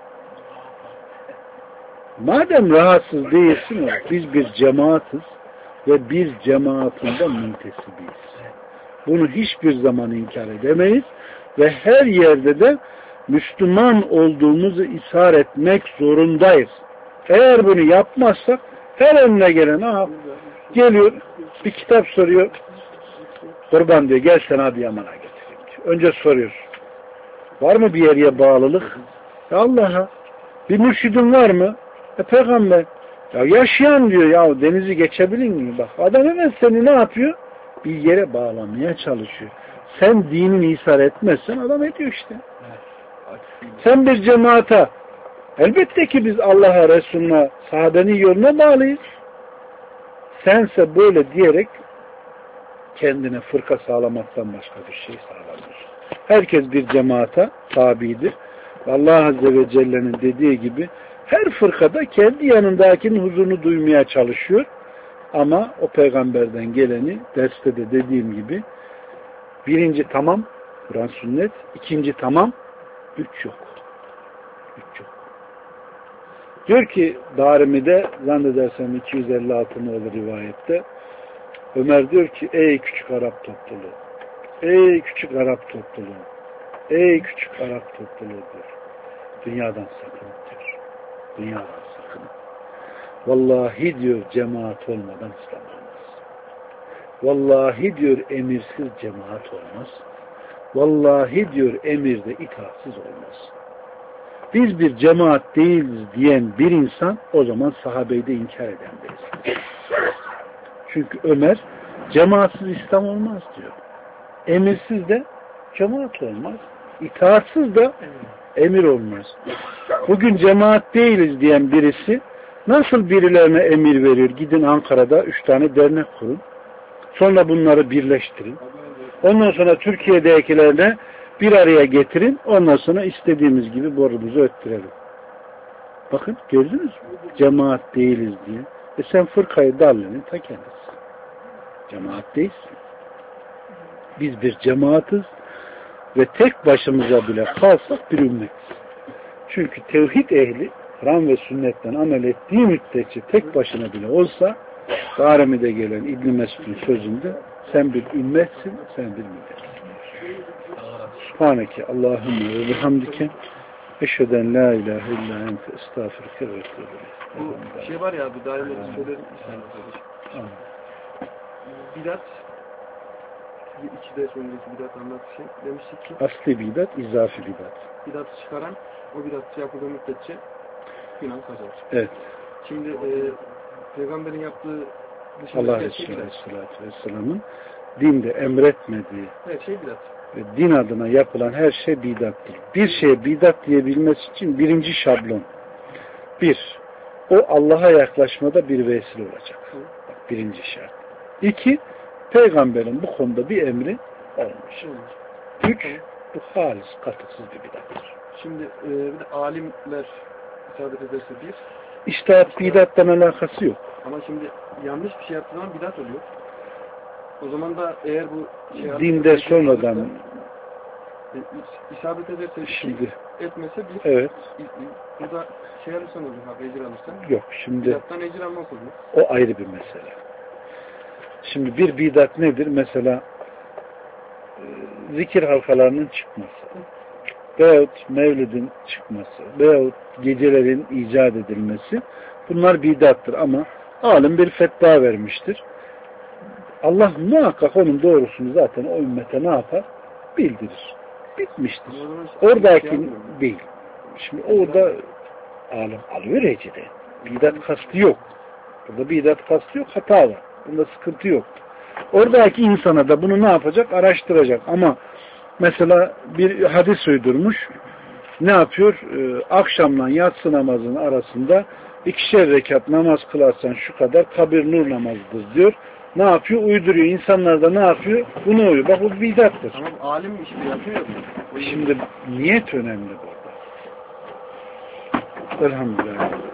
Madem rahatsız değilsin, biz bir cemaatiz ve bir cemaatinde müntesibiyiz. Bunu hiçbir zaman inkar edemeyiz ve her yerde de Müslüman olduğumuzu ishar etmek zorundayız. Eğer bunu yapmazsak her önüne gelen aha, geliyor bir kitap soruyor. Kurban diyor gel sen Adıyaman'a getireyim diyor. Önce soruyor. Var mı bir yere bağlılık? Allah'a. Bir mürşidin var mı? E peygamber. Ya yaşayan diyor ya denizi geçebilir miyim? Bak adam hemen seni ne yapıyor? Bir yere bağlamaya çalışıyor. Sen dinini ishar etmezsen adam ediyor işte. Sen bir cemaata elbette ki biz Allah'a, Resulüne, sahabenin yoluna bağlıyız. Sense böyle diyerek kendine fırka sağlamaktan başka bir şey sağlamıyor. Herkes bir cemaata tabidir. Allah Azze ve Celle'nin dediği gibi her fırkada kendi yanındakinin huzurunu duymaya çalışıyor. Ama o peygamberden geleni derste de dediğim gibi birinci tamam Kur'an sünnet, ikinci tamam, üç yok. Üç yok. Diyor ki Darimi'de zannedersem iki yüz elli altı olur rivayette. Ömer diyor ki ey küçük Arap topluluğu, ey küçük Arap topluluğu, ey küçük Arap topluluğu diyor. Dünyadan sakın diyor. Dünyadan sakın. Vallahi diyor cemaat olmadan İslam olmaz. Vallahi diyor emirsiz cemaat olmaz. Vallahi diyor emirde itaatsiz olmaz. biz bir cemaat değiliz diyen bir insan o zaman sahabeyi de inkar eden birisi. Çünkü Ömer cemaatsiz İslam olmaz diyor. Emirsiz de cemaat olmaz. İtaatsız da emir olmaz. Bugün cemaat değiliz diyen birisi nasıl birilerine emir verir? Gidin Ankara'da üç tane dernek kurun. Sonra bunları birleştirin. Ondan sonra Türkiye'dekilerine bir araya getirin. Ondan sonra istediğimiz gibi borumuzu öttürelim. Bakın gördünüz mü? Cemaat değiliz diye. E sen fırkayı dallinin ta kendisi. Cemaat değilsin. Biz bir cemaatiz ve tek başımıza bile kalsak bir ümmetiz. Çünkü tevhid ehli Kur'an ve sünnetten amel ettiği müddetçe tek başına bile olsa Darimi'de gelen İbn Mesud'un sözünde sen bir ümmetsin, sen bir milletsin. Subhaneke Allahümme ve bihamdike eşheden la ilahe illa ente estağfirüke ve etûbü ileyk. Bu şey var ya bu Darimi'de söylerim sen bidat iki ders önceki bidat anlattığı şey demiştik ki asli bidat, izafi bidat. Bidatı çıkaran o bidat yapıldığı müddetçe günah kazanır. Evet. Şimdi e, Peygamberin yaptığı Allah Resulü Aleyhisselatü Vesselam'ın dinde emretmediği her şey bidat. Ve din adına yapılan her şey bidattır. Bir şeye bidat diyebilmesi için birinci şablon. Bir, o Allah'a yaklaşmada bir vesile olacak. Bak, birinci şart. İki, Peygamberin bu konuda bir emri olmuş. Üç, bu halis, katıksız bir bidattır. Şimdi e, bir de alimler isabet ederse bir. İçtihat bidattan alakası yok. Ama şimdi yanlış bir şey yaptığı zaman bidat oluyor. O zaman da eğer bu şey dinde sonradan e, isabet ederse şimdi etmese bir. evet. Burada şey alırsan olur, ecir alırsan. Yok şimdi. Bidattan ecir almak olur. O ayrı bir mesele. Şimdi bir bidat nedir? Mesela zikir halkalarının çıkması veyahut mevlidin çıkması veyahut gecelerin icat edilmesi bunlar bidattır ama alim bir fetva vermiştir. Allah muhakkak onun doğrusunu zaten o ümmete ne yapar? Bildirir. Bitmiştir. Oradaki değil. Şimdi orada alim alıyor recide. Bidat kastı yok. Burada bidat kastı yok. Hata var. Bunda sıkıntı yok. Oradaki insana da bunu ne yapacak? Araştıracak. Ama mesela bir hadis uydurmuş. Ne yapıyor? Ee, akşamla yatsı namazının arasında ikişer rekat namaz kılarsan şu kadar kabir nur namazıdır diyor. Ne yapıyor? Uyduruyor. İnsanlar da ne yapıyor? Bunu uyuyor. Bak bu bidattır. Tamam alim işte yapıyor. Şimdi niyet önemli burada. Elhamdülillah.